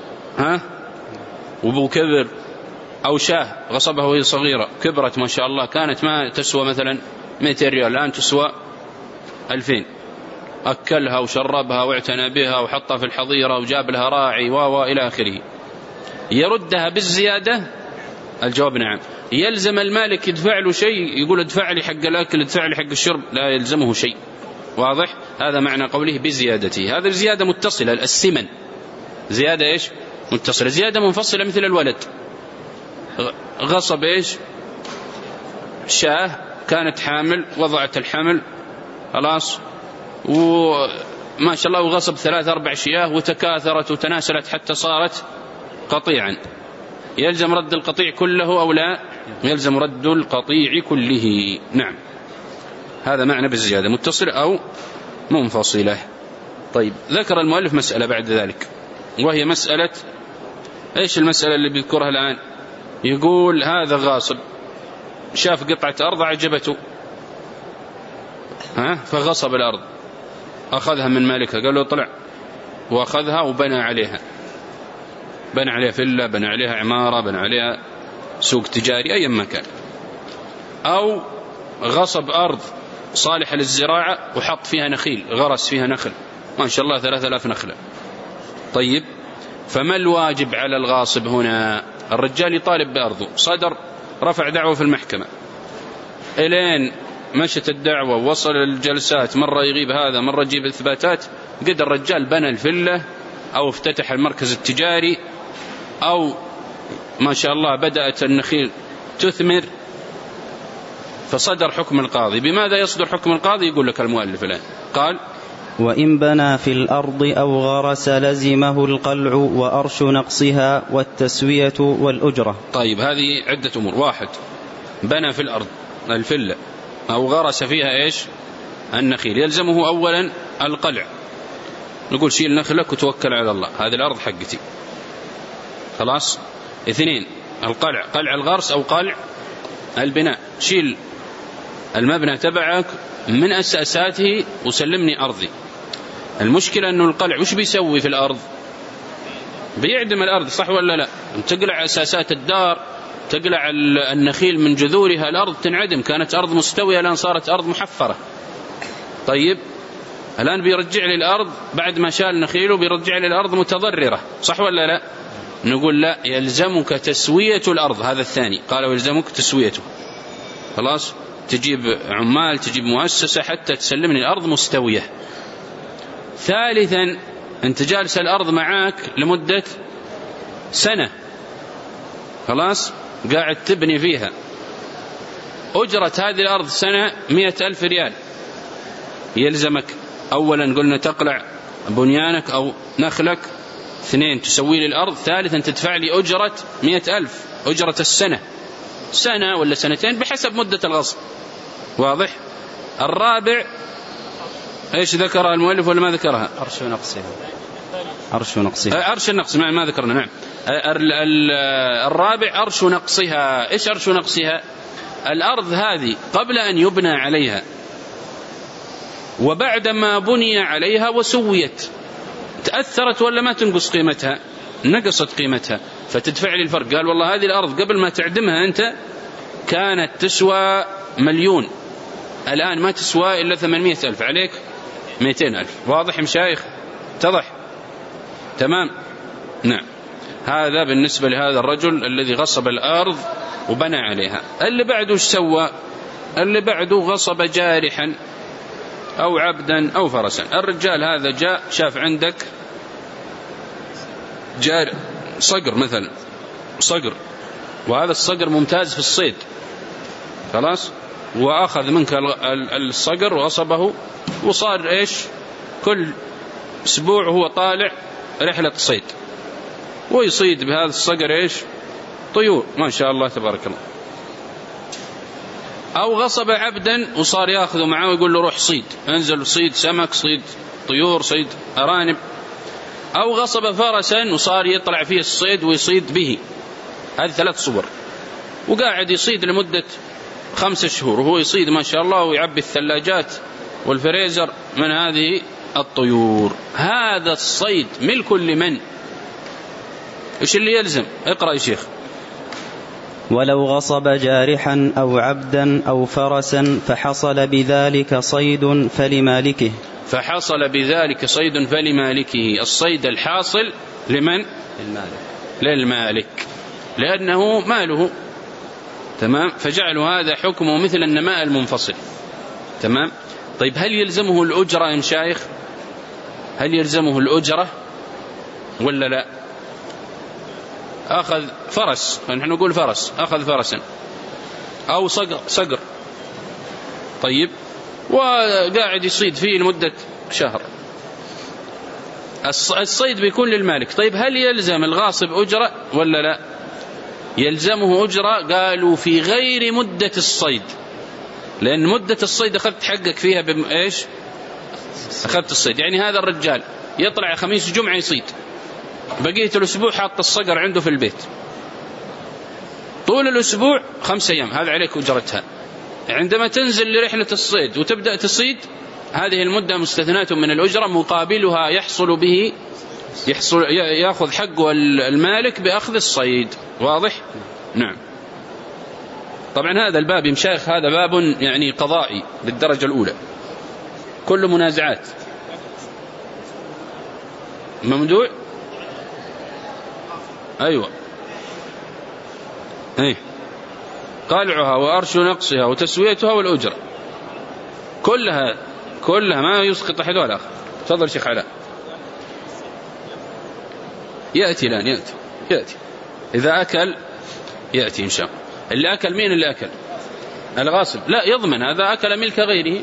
وبو كبر. أو شاه غصبها وهي صغيرة، كبرت ما شاء الله، كانت ما تسوى مثلا 200 ريال، الآن تسوى 2000. أكلها وشربها واعتنى بها وحطها في الحظيرة وجاب لها راعي إلى آخره. يردها بالزيادة؟ الجواب نعم. يلزم المالك يدفع له شيء؟ يقول ادفع لي حق الأكل، ادفع لي حق الشرب، لا يلزمه شيء. واضح؟ هذا معنى قوله بزيادته. هذا الزيادة متصلة، الثمن زيادة إيش؟ متصلة. زيادة منفصلة مثل الولد، غصب إيش؟ شاه كانت حامل، وضعت الحمل خلاص، وما شاء الله، وغصب 3-4 شياه وتكاثرت وتناسلت حتى صارت قطيعا. يلزم رد القطيع كله أو لا؟ يلزم رد القطيع كله. نعم. هذا معنى بالزيادة، متصلة أو منفصلة. طيب ذكر المؤلف مسألة بعد ذلك، وهي مسألة إيش؟ المسألة اللي بيذكرها الآن. يقول هذا غاصب شاف قطعة أرض عجبته، فغصب الأرض، أخذها من مالكها، قال له طلع وأخذها وبنى عليها، بنى عليها فيلا، بنى عليها عمارة، بنى عليها سوق تجاري، أي مكان. أو غصب أرض صالحة للزراعة وحط فيها نخيل، غرس فيها نخل ما شاء الله 3000 نخلة. طيب فما الواجب على الغاصب هنا؟ الرجال يطالب بأرضه، صدر رفع دعوة في المحكمة، إلين مشت الدعوة ووصل الجلسات، مرة يغيب هذا، مرة يجيب إثباتات، قد الرجال بنى الفلة أو افتتح المركز التجاري، أو ما شاء الله بدأت النخيل تثمر، فصدر حكم القاضي. بماذا يصدر حكم القاضي؟ يقول لك المؤلف الآن، قال وإن بنى في الأرض أو غرس لزمه القلع وأرش نقصها والتسوية والأجرة. طيب هذه عدة أمور. 1، بنى في الأرض الفلة أو غرس فيها إيش؟ النخيل، يلزمه أولا القلع، نقول شيل نخلك وتوكل على الله، هذه الأرض حقتي خلاص. 2، القلع، قلع الغرس أو قلع البناء، شيل المبنى تبعك من أساساته وسلمني أرضي. المشكلة أنه القلع وش بيسوي في الأرض؟ بيعدم الأرض، صح ولا لا؟ تقلع أساسات الدار، تقلع النخيل من جذورها، الأرض تنعدم. كانت أرض مستوية الآن صارت أرض محفرة. طيب الآن بيرجع لي الأرض بعد ما شال نخيله، بيرجع لي الأرض متضررة، صح ولا لا؟ نقول لا، يلزمك تسوية الأرض. هذا الثاني قال ويلزمك تسويته. خلاص، تجيب عمال، تجيب مؤسسة حتى تسلمني الأرض مستوية. ثالثا، أنت جالس الأرض معاك لمدة سنة، خلاص قاعد تبني فيها، أجرة هذه الأرض سنة 100,000 ريال. يلزمك أولا قلنا تقلع بنيانك أو نخلك، 2 تسوي لي الأرض، ثالثا تدفع لي أجرة 100,000، أجرة السنة، سنة ولا سنتين بحسب مدة الغصب. واضح؟ الرابع ايش ذكرها المؤلف ولا ما ذكرها؟ عرش نقصها. عرش نقصها، عرش النقص ما ذكرنا. نعم. الرابع عرش نقصها. ايش عرش نقصها؟ الأرض هذه قبل أن يبنى عليها وبعد ما بني عليها وسويت، تأثرت ولا ما تنقص قيمتها؟ نقصت قيمتها، فتدفع لي الفرق. قال والله هذه الأرض قبل ما تعدمها أنت كانت تسوى 1,000,000، الآن ما تسوى إلا 800,000، عليك 200,000. واضح مشايخ؟ اتضح؟ تمام. نعم. هذا بالنسبة لهذا الرجل الذي غصب الأرض وبنى عليها. اللي بعده ايش سوى؟ اللي بعده غصب جارحا أو عبدا أو فرسا. الرجال هذا جاء شاف عندك جار صقر مثلا، صقر، وهذا الصقر ممتاز في الصيد، خلاص، وأخذ منك الصقر وغصبه، وصار إيش؟ كل أسبوع هو طالع رحلة صيد ويصيد بهذا الصقر إيش؟ طيور، ما شاء الله تبارك الله. أو غصب عبدا وصار يأخذه معه ويقول له روح صيد، انزل صيد سمك، صيد طيور، صيد أرانب. أو غصب فرسا وصار يطلع فيه الصيد ويصيد به. هذه 3 صور. وقاعد يصيد لمدة 5 شهور وهو يصيد ما شاء الله، ويعبي الثلاجات والفريزر من هذه الطيور. هذا الصيد ملك لمن؟ إيش اللي يلزم؟ اقرأ يا شيخ. ولو غصب جارحا أو عبدا أو فرسا فحصل بذلك صيد فلمالكه. فحصل بذلك صيد فلمالكه. الصيد الحاصل لمن؟ للمالك، لأنه ماله. تمام. فجعلوا هذا حكمه مثل النماء المنفصل. تمام. طيب هل يلزمه الأجرة يا مشايخ؟ هل يلزمه الأجرة ولا لا؟ أخذ فرس، نحن نقول فرس، أخذ فرسا أو صقر، طيب، وقاعد يصيد فيه لمدة شهر. الصيد بيكون للمالك. طيب هل يلزم الغاصب أجرة ولا لا؟ يلزمه أجرة. قالوا في غير مدة الصيد، لأن مدة الصيد أخذت حقك فيها بإيش؟ أخذت الصيد. يعني هذا الرجال يطلع خميس جمعة يصيد، بقية الأسبوع حاط الصقر عنده في البيت، طول الأسبوع 5 أيام، هذا عليك أجرتها. عندما تنزل لرحلة الصيد وتبدأ تصيد، هذه المدة مستثناة من الأجرة، مقابلها يحصل به يأخذ حقه المالك بأخذ الصيد. واضح؟ نعم. طبعا هذا الباب يا مشايخ هذا باب يعني قضائي للدرجة الأولى، كل منازعات. ممدوع؟ أيوة، أي قلعها وأرش نقصها وتسويتها والأجرة كلها ما يسقط أحد ولا آخر. تفضل شيخ علاء. يأتي الآن، يأتي إذا أكل يأتي إن شاء الله. اللي أكل مين؟ اللي أكل الغاصب لا يضمن، هذا أكل ملك غيره.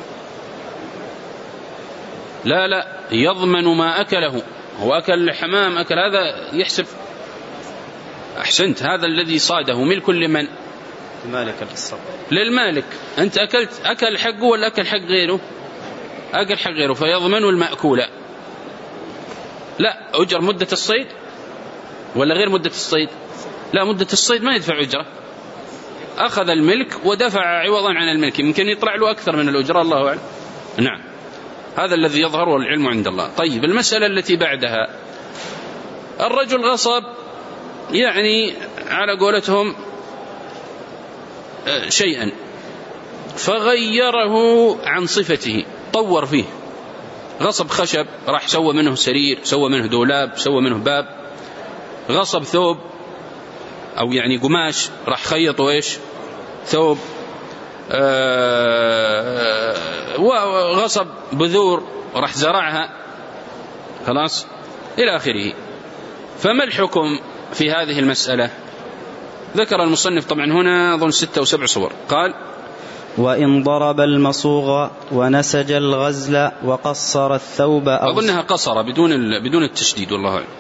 لا يضمن ما أكله. هو أكل حمام، أكل هذا يحسب. أحسنت. هذا الذي صاده ملك لمن؟ مالك الصبر. للمالك. أنت أكل حقه ولا أكل حق غيره؟ أكل حق غيره، فيضمن المأكول. لا، أجر مدة الصيد ولا غير مدة الصيد؟ لا، مدة الصيد ما يدفع أجرة. أخذ الملك ودفع عوضا عن الملك، يمكن يطلع له أكثر من الأجرة، الله أعلم. نعم، هذا الذي يظهر والعلم عند الله. طيب، المسألة التي بعدها، الرجل غصب يعني على قولتهم شيئا فغيره عن صفته، طور فيه، غصب خشب راح سوى منه سرير، سوى منه دولاب، سوى منه باب، غصب ثوب أو يعني قماش راح خيطه إيش ثوب، وغصب بذور راح زرعها، خلاص إلى آخره. فما الحكم في هذه المسألة؟ ذكر المصنف طبعا هنا أظن 6 أو 7 صور. قال: وإن ضرب المصوغ ونسج الغزل وقصر الثوب أظنها قصر بدون التشديد، والله أعلم.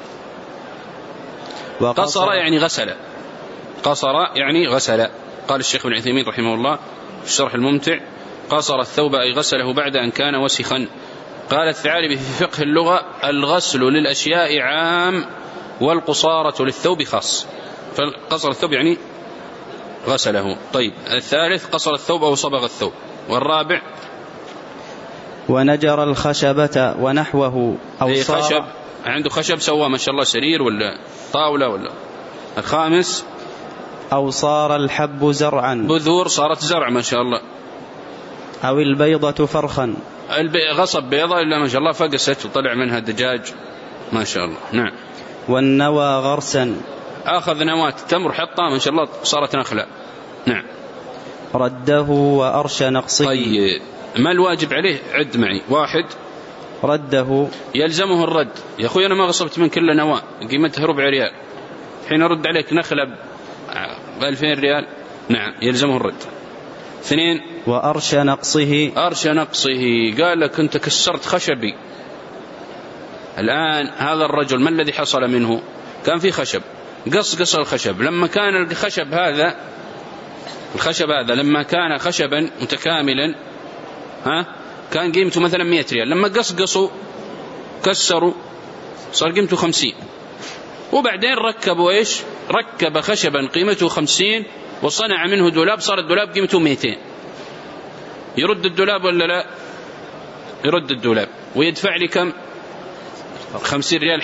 قصر يعني غسل، قصر يعني غسل. قال الشيخ ابن عثيمين رحمه الله في الشرح الممتع: قصر الثوب أي غسله بعد أن كان وسخا. قال الثعالبي في فقه اللغة: الغسل للأشياء عام والقصارة للثوب خاص. فقصر الثوب يعني غسله. طيب، الثالث قصر الثوب أو صبغ الثوب. والرابع ونجر الخشبة ونحوه أو صار خشب، عنده خشب سوى ما شاء الله سرير ولا طاولة ولا. الخامس أو صار الحب زرعا، بذور صارت زرع ما شاء الله. أو البيضة فرخا، غصب بيضة إلا ما شاء الله فقست وطلع منها دجاج ما شاء الله. نعم. والنوى غرسا، أخذ نواة تمر حطها ما شاء الله صارت نخلة. نعم. رده وأرش نقصه. طيب، ما الواجب عليه؟ عد معي. 1 رده، يلزمه الرد. يا أخوي أنا ما غصبت من كل نواة قيمتها 4 ريال، حين أرد عليك نخلة ب2000 ريال. نعم، يلزمه الرد. 2 وأرش نقصه، أرش نقصه، قال لك أنت كسرت خشبي. الآن هذا الرجل ما الذي حصل منه؟ كان في خشب، قص الخشب، لما كان الخشب هذا لما كان خشبا متكاملا كان قيمته مثلا 100 ريال، لما قصوا كسروا صار قيمته 50، وبعدين ركبوا إيش؟ ركب خشبا قيمته 50 وصنع منه دولاب، صار الدولاب قيمته 200. يرد الدولاب ولا لا؟ يرد الدولاب ويدفع لي كم؟ 50 ريال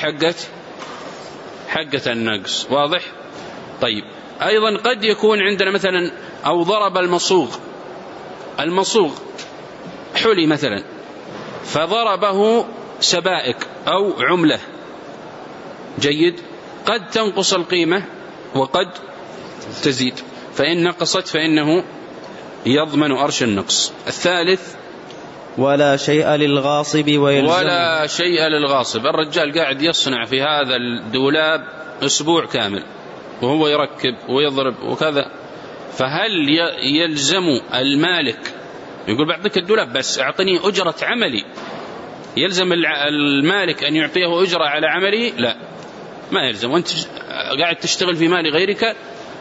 حقة النقص. واضح؟ طيب، أيضا قد يكون عندنا مثلا أو ضرب المصوغ حلي مثلا فضربه سبائك أو عملة، جيد، قد تنقص القيمة وقد تزيد، فإن نقصت فإنه يضمن أرش النقص. الثالث ولا شيء للغاصب ويلزم، ولا شيء للغاصب. الرجال قاعد يصنع في هذا الدولاب أسبوع كامل وهو يركب ويضرب وكذا، فهل يلزم المالك يقول بعطيك الدولاب بس أعطني أجرة عملي؟ يلزم المالك أن يعطيه أجرة على عمله؟ لا، ما يلزم. وأنت قاعد تشتغل في مال غيرك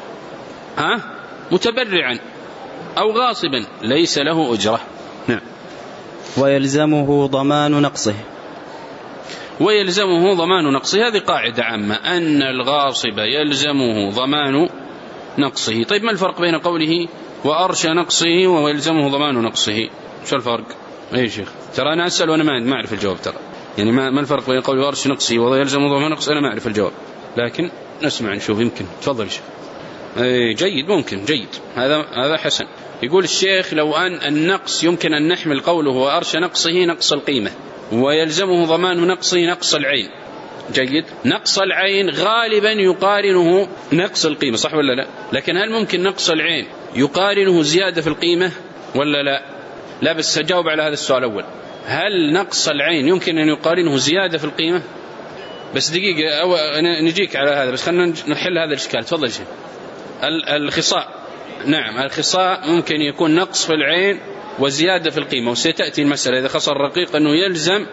متبرعا أو غاصبا ليس له أجرة. نعم. ويلزمه ضمان نقصه، ويلزمه ضمان نقصه، هذه قاعدة عامة أن الغاصب يلزمه ضمان نقصه. طيب، ما الفرق بين قوله وأرش نقصه ويلزمه ضمان نقصه؟ شو الفرق؟ أي شيخ، ترى أنا أسأل وأنا ما أعرف الجواب، ترى يعني ما الفرق بين قوله وأرش نقصه ويلزمه ضمان نقصه؟ أنا ما أعرف الجواب، لكن نسمع نشوف، يمكن. تفضل شيخ. جيد، ممكن، جيد، هذا حسن. يقول الشيخ لو أن النقص يمكن أن نحمل قوله وأرش نقصه نقص القيمة ويلزمه ضمان نقصه نقص العين. جيد، نقص العين غالبا يقارنه نقص القيمة، صح ولا لا؟ لكن هل ممكن نقص العين يقارنه زيادة في القيمة ولا لا؟ لا، بس أجاوب على هذا السؤال الأول. هل نقص العين يمكن أن يقارنه زيادة في القيمة؟ بس دقيقة نجيك على هذا، بس خلنا نحل هذا الإشكال. تفضل شيء. الخصاء، نعم، الخصاء ممكن يكون نقص في العين وزيادة في القيمة، وستأتي المسألة إذا خسر الرقيق أنه يلزم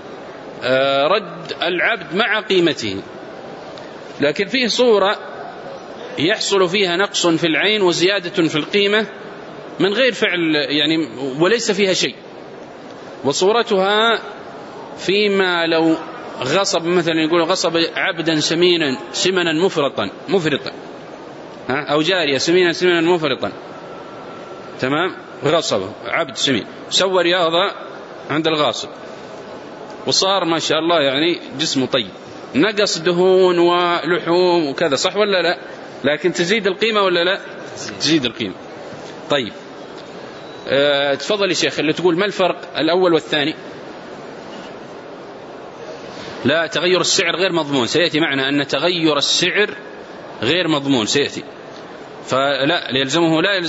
رد العبد مع قيمته. لكن فيه صورة يحصل فيها نقص في العين وزيادة في القيمة من غير فعل يعني وليس فيها شيء، وصورتها فيما لو غصب مثلا، يقول غصب عبدا سمينا سمنا مفرطا أو جارية سمينا مفرطا، تمام، غصبه عبد سمين، سوى رياضة عند الغاصب وصار ما شاء الله يعني جسمه طيب، نقص دهون ولحوم وكذا، صح ولا لا؟ لكن تزيد القيمة ولا لا؟ تزيد القيمة. طيب تفضل يا شيخ، اللي تقول ما الفرق الأول والثاني؟ لا، تغير السعر غير مضمون، سيأتي معنا أن تغير السعر غير مضمون سيأتي، فلا يلزمه لا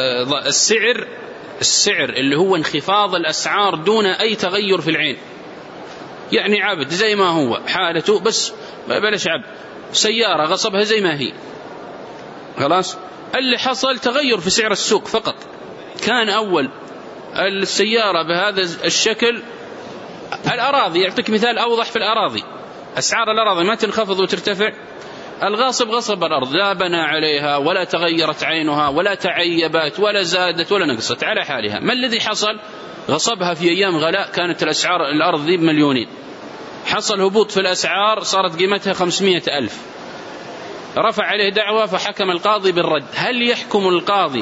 السعر اللي هو انخفاض الأسعار دون أي تغير في العين، يعني عبد زي ما هو حالته بس بلاش عبد، سيارة غصبها زي ما هي، خلاص اللي حصل تغير في سعر السوق فقط. كان أول السيارة بهذا الشكل، الأراضي، يعطيك مثال أوضح في الأراضي، أسعار الأراضي ما تنخفض وترتفع، الغاصب غصب الأرض لا بنى عليها ولا تغيرت عينها ولا تعيبت ولا زادت ولا نقصت على حالها. ما الذي حصل؟ غصبها في أيام غلاء كانت الأسعار الأرض ذي بمليونين، حصل هبوط في الأسعار صارت قيمتها 500,000، رفع عليه دعوة فحكم القاضي بالرد. هل يحكم القاضي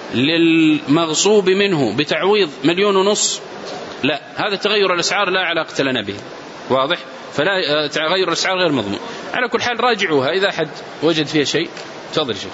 للمغصوب منه بتعويض 1.5 مليون؟ لا، هذا تغير الأسعار لا علاقة لنا به، واضح؟ فلا، تغير الأسعار غير مضمون. على كل حال راجعوها إذا حد وجد فيها شيء. تفضل شيخ.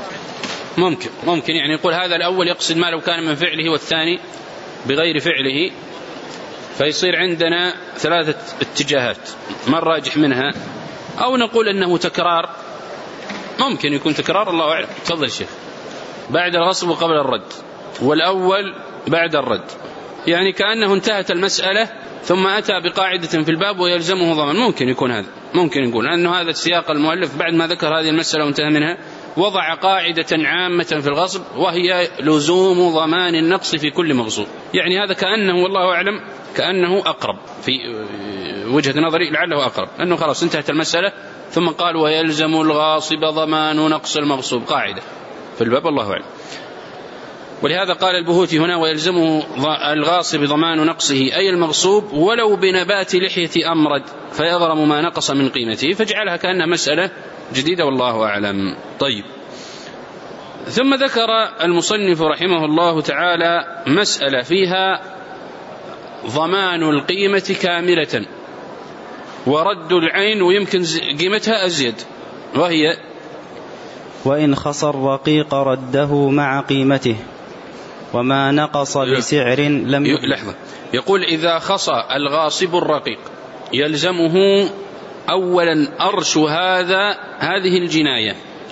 ممكن يعني يقول هذا الأول يقصد ما لو كان من فعله والثاني بغير فعله، فيصير عندنا 3 اتجاهات، ما الراجح منها؟ أو نقول أنه تكرار، ممكن يكون تكرار، الله أعلم. تفضل شيخ. بعد الغصب وقبل الرد، والأول بعد الرد، يعني كأنه انتهت المسألة ثم أتى بقاعدة في الباب ويلزمه ضمان. ممكن يكون هذا، ممكن نقول أنه هذا السياق المؤلف بعد ما ذكر هذه المسألة وانتهى منها وضع قاعدة عامة في الغصب وهي لزوم ضمان النقص في كل مغصوب. يعني هذا كأنه والله أعلم كأنه أقرب في وجهة نظري، لعله أقرب، أنه خلاص انتهت المسألة ثم قال ويلزم الغاصب ضمان نقص المغصوب، قاعدة في الباب، الله أعلم. ولهذا قال البهوتي هنا ويلزمه الغاصب ضمان نقصه أي المغصوب ولو بنبات لحية أمرد فيغرم ما نقص من قيمته، فجعلها كأنها مسألة جديدة والله أعلم. طيب، ثم ذكر المصنف رحمه الله تعالى مسألة فيها ضمان القيمة كاملة ورد العين ويمكن قيمتها أزيد، وهي وإن خسر رقيق رده مع قيمته وما نقص بسعر لم لحظة، يقول إذا خصى الغاصب الرقيق يلزمه أولا أرش هذه الجناية،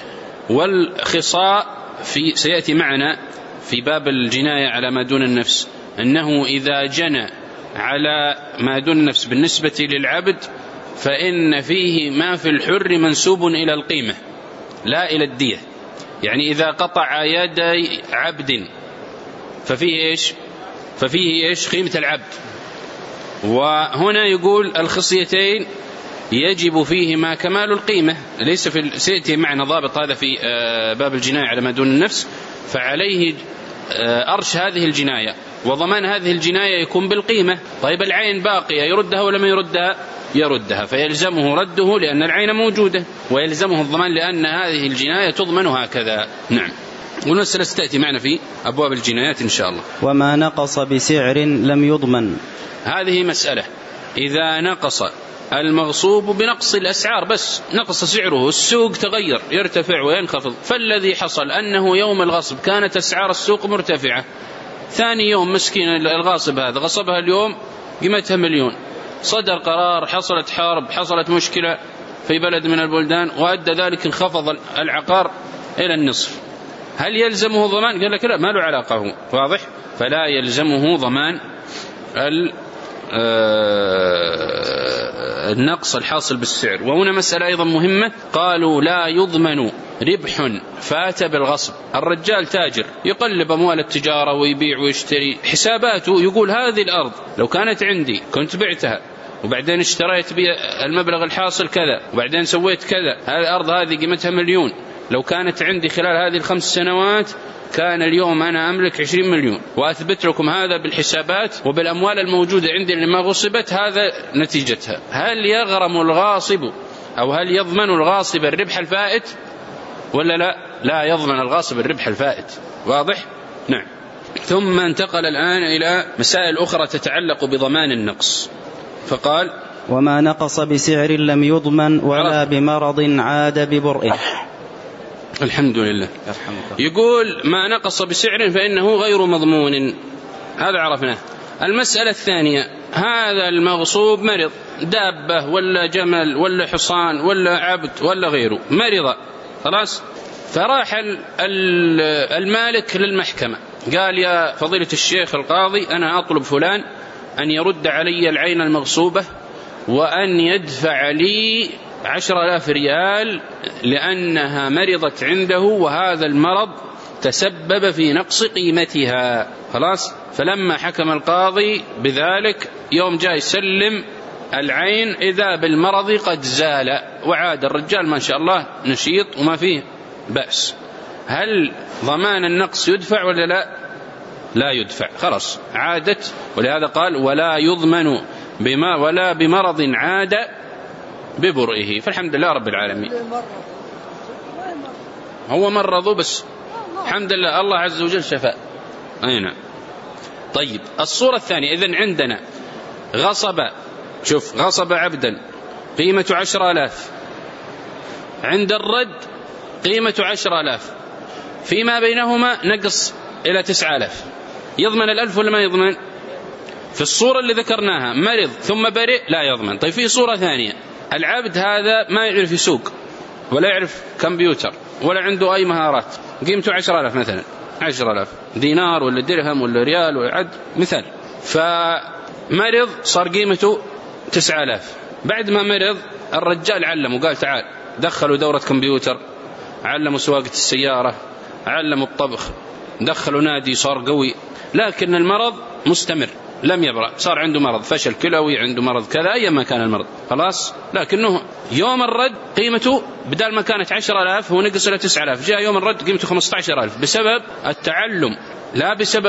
والخصاء سيأتي معنا في باب الجناية على ما دون النفس أنه إذا جنى على ما دون النفس بالنسبة للعبد فإن فيه ما في الحر منسوب إلى القيمة لا إلى الدية. يعني إذا قطع يدي عبد ففيه إيش؟ قيمة العبد. وهنا يقول الخصيتين يجب فيهما كمال القيمة، ليس سيأتي معنا ضابط هذا في باب الجناية على ما دون النفس، فعليه أرش هذه الجناية وضمان هذه الجناية يكون بالقيمة. طيب العين باقية يردها ولا ما يردها، فيلزمه رده لأن العين موجودة، ويلزمه الضمان لأن هذه الجناية تضمن هكذا. نعم، والمسألة ستأتي معنا في أبواب الجنايات إن شاء الله. وما نقص بسعر لم يضمن، هذه مسألة إذا نقص المغصوب بنقص الأسعار، بس نقص سعره، السوق تغير يرتفع وينخفض، فالذي حصل أنه يوم الغصب كانت أسعار السوق مرتفعة، ثاني يوم مسكين الغاصب هذا غصبها اليوم قيمتها 1,000,000، صدر قرار، حصلت حرب، حصلت مشكلة في بلد من البلدان وأدى ذلك انخفض العقار إلى النصف، هل يلزمه ضمان؟ قال لك لا، ما له علاقة هو، واضح؟ فلا يلزمه ضمان النقص الحاصل بالسعر. وهنا مسألة أيضا مهمة، قالوا لا يضمن ربح فات بالغصب. الرجال تاجر يقلب أموال التجارة ويبيع ويشتري، حساباته يقول هذه الأرض لو كانت عندي كنت بعتها وبعدين اشتريت بها المبلغ الحاصل كذا وبعدين سويت كذا، هذه الأرض هذه قيمتها 1,000,000، لو كانت عندي خلال هذه 5 سنوات كان اليوم أنا أملك 20 مليون، وأثبت لكم هذا بالحسابات وبالأموال الموجودة عندي اللي ما غصبت، هذا نتيجتها. هل يغرم الغاصب أو هل يضمن الغاصب الربح الفائت ولا لا؟ لا يضمن الغاصب الربح الفائت. واضح؟ نعم. ثم انتقل الآن إلى مسائل أخرى تتعلق بضمان النقص، فقال: وما نقص بسعر لم يضمن ولا بمرض عاد ببرئه. الحمد لله. يقول: ما نقص بسعر فإنه غير مضمون، هذا عرفناه. المسألة الثانية: هذا المغصوب مرض، دابة ولا جمل ولا حصان ولا عبد ولا غيره، مرض خلاص، فراح المالك للمحكمة قال: يا فضيلة الشيخ القاضي، أنا أطلب فلان أن يرد علي العين المغصوبة وأن يدفع لي 10,000 ريال لأنها مرضت عنده وهذا المرض تسبب في نقص قيمتها. خلاص. فلما حكم القاضي بذلك يوم جاء يسلم العين إذا بالمرض قد زال وعاد الرجال ما شاء الله نشيط وما فيه بأس. هل ضمان النقص يدفع ولا لا؟ لا يدفع، خلاص عادت. ولهذا قال: ولا يضمن ولا بمرض عاد ببرئه. فالحمد لله رب العالمين. هو مرضه بس الحمد لله الله عز وجل شفاء. أين؟ طيب الصورة الثانية: إذن عندنا غصب عبدا قيمة 10,000، عند الرد قيمة 10,000، فيما بينهما نقص إلى 9,000، يضمن 1,000 ولا ما يضمن؟ في الصورة اللي ذكرناها مرض ثم برئ لا يضمن. طيب في صورة ثانية: العبد هذا ما يعرف يسوق ولا يعرف كمبيوتر ولا عنده أي مهارات، قيمته 10,000 مثلا، 10,000 دينار ولا درهم ولا ريال ولا عد مثال، فمرض صار قيمته 9,000. بعد ما مرض الرجال علمه، قال: تعال، دخلوا دورة كمبيوتر، علموا سواقة السيارة، علموا الطبخ، دخلوا نادي، صار قوي، لكن المرض مستمر لم يبرأ، صار عنده مرض فشل كلوي، عنده مرض كذا، أي ما كان المرض خلاص، لكنه يوم الرد قيمته بدل ما كانت 10,000 هو نقص إلى 9,000، جاء يوم الرد قيمته 15,000 بسبب التعلم لا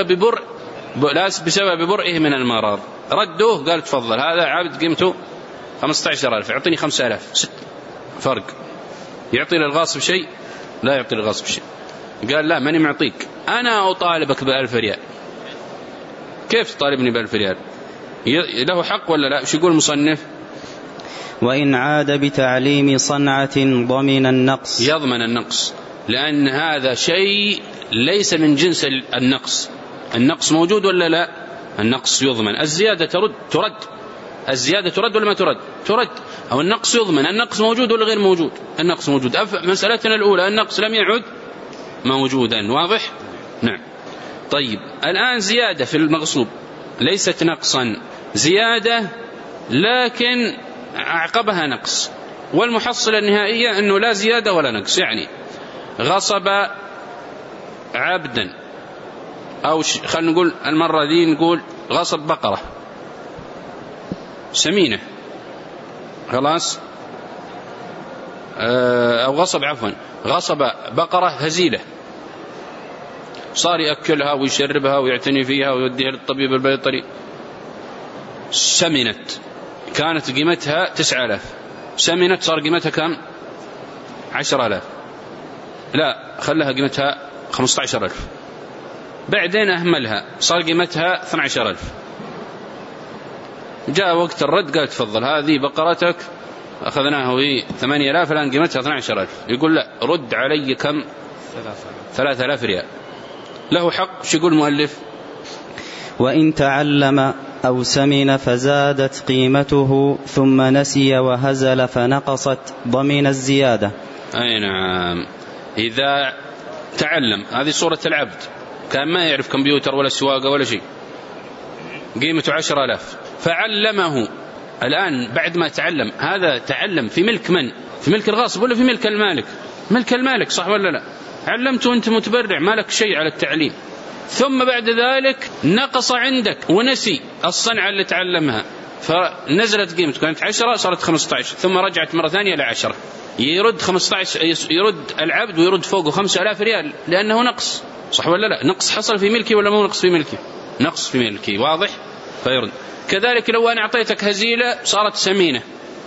بسبب برئه من المرض. ردوه قال: تفضل، هذا عبد قيمته 15,000 يعطيني 5,000، 6 فرق. يعطي للغاصب شيء؟ لا يعطي للغاصب شيء. قال: لا، ماني معطيك، أنا أطالبك ب1,000 ريال. كيف تطالبني ب1,000 ريال؟ له حق ولا لا؟ شو يقول المصنف؟ وإن عاد بتعليم صنعة ضمن النقص. يضمن النقص، لأن هذا شيء ليس من جنس النقص. النقص موجود ولا لا؟ النقص يضمن. الزيادة ترد. الزيادة ترد ولا ما ترد؟ ترد. أو النقص يضمن. النقص موجود ولا غير موجود؟ النقص موجود. مسألتنا الأولى النقص لم يعد موجودا. واضح؟ نعم. طيب الآن زيادة في المغصوب ليست نقصا، زيادة لكن أعقبها نقص، والمحصلة النهائية أنه لا زيادة ولا نقص. يعني غصب عبدا، أو خلينا نقول المرة دي نقول غصب بقرة سمينة خلاص، أو غصب بقرة هزيلة، صار يأكلها ويشربها ويعتني فيها ويوديها للطبيب البيطري، سمنت، كانت قيمتها 9,000، سمنت صار قيمتها كم؟ 10,000، لا خلها قيمتها 15,000، بعدين أهملها صار قيمتها 12,000. جاء وقت الرد قال: تفضل، هذه بقرتك أخذناها وهي 8,000 الآن قيمتها 12,000. يقول: لا، رد علي كم؟ 3,000 ريال. له حق. شو يقول المؤلف؟ وإن تعلم أو سمن فزادت قيمته ثم نسي وهزل فنقصت ضمن الزيادة. أي نعم. إذا تعلم، هذه صورة العبد، كان ما يعرف كمبيوتر ولا سواقة ولا شيء، قيمته 10,000، فعلمه. الآن بعد ما تعلم، هذا تعلم في ملك من؟ في ملك الغاصب ولا في ملك المالك؟ ملك المالك، صح ولا لا؟ علمته وانت متبرع، ما لك شيء على التعليم، ثم بعد ذلك نقص عندك ونسي الصنعة اللي تعلمها، فنزلت قيمته، كانت 10 صارت 15، ثم رجعت مرة ثانية إلى 10. يرد 15، يرد العبد ويرد فوقه 5,000 ريال لأنه نقص، صح ولا لا؟ نقص حصل في ملكي ولا مو نقص في ملكي؟ نقص في ملكي. واضح؟ فيرد. كذلك لو أنا أعطيتك هزيلة صارت سمينة،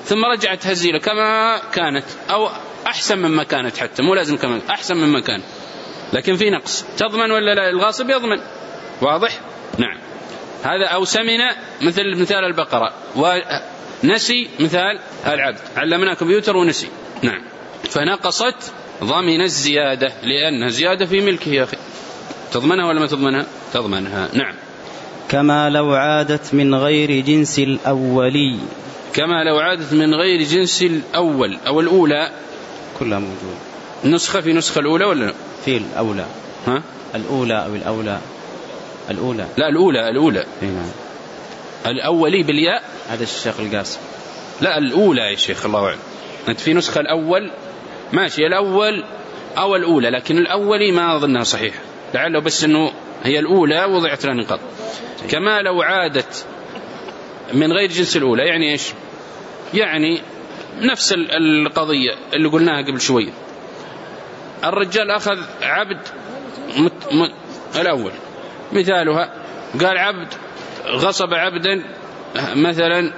ثم رجعت هزيلة كما كانت أو أحسن مما كانت، حتى مو لازم كمان أحسن مما كان، لكن في نقص، تضمن ولا لا؟ الغاصب يضمن. واضح؟ نعم. هذا. أو سمن مثال البقرة، ونسي مثال العبد، علمنا كمبيوتر ونسي. نعم. فنقصت ضمن الزيادة لأنها زيادة في ملكه يا أخي. تضمنها ولا ما تضمنها؟ تضمنها. نعم. كما لو عادت من غير جنس الأولي. كما لو عادت من غير جنس الأول أو الأولى، كلها موجود. نسخة في نسخة الأولى ولا في الأولى؟ ها؟ الأولى أو الأولى؟ الأولى. لا الأولى. نعم. الأولي بالياء. هذا الشيخ القاسم. لا الأولى يا شيخ، الله أعلم. أنت في نسخة الأول ماشي، الأول أو الأولى، لكن الأولي ما أظنها صحيح، لعله بس أنه هي الأولى وضعت لها نقاط. كما لو عادت من غير جنس الأولى، يعني إيش؟ يعني نفس القضية اللي قلناها قبل شوية. الرجال أخذ عبد الأول، مثالها قال عبد غصب عبدا مثلا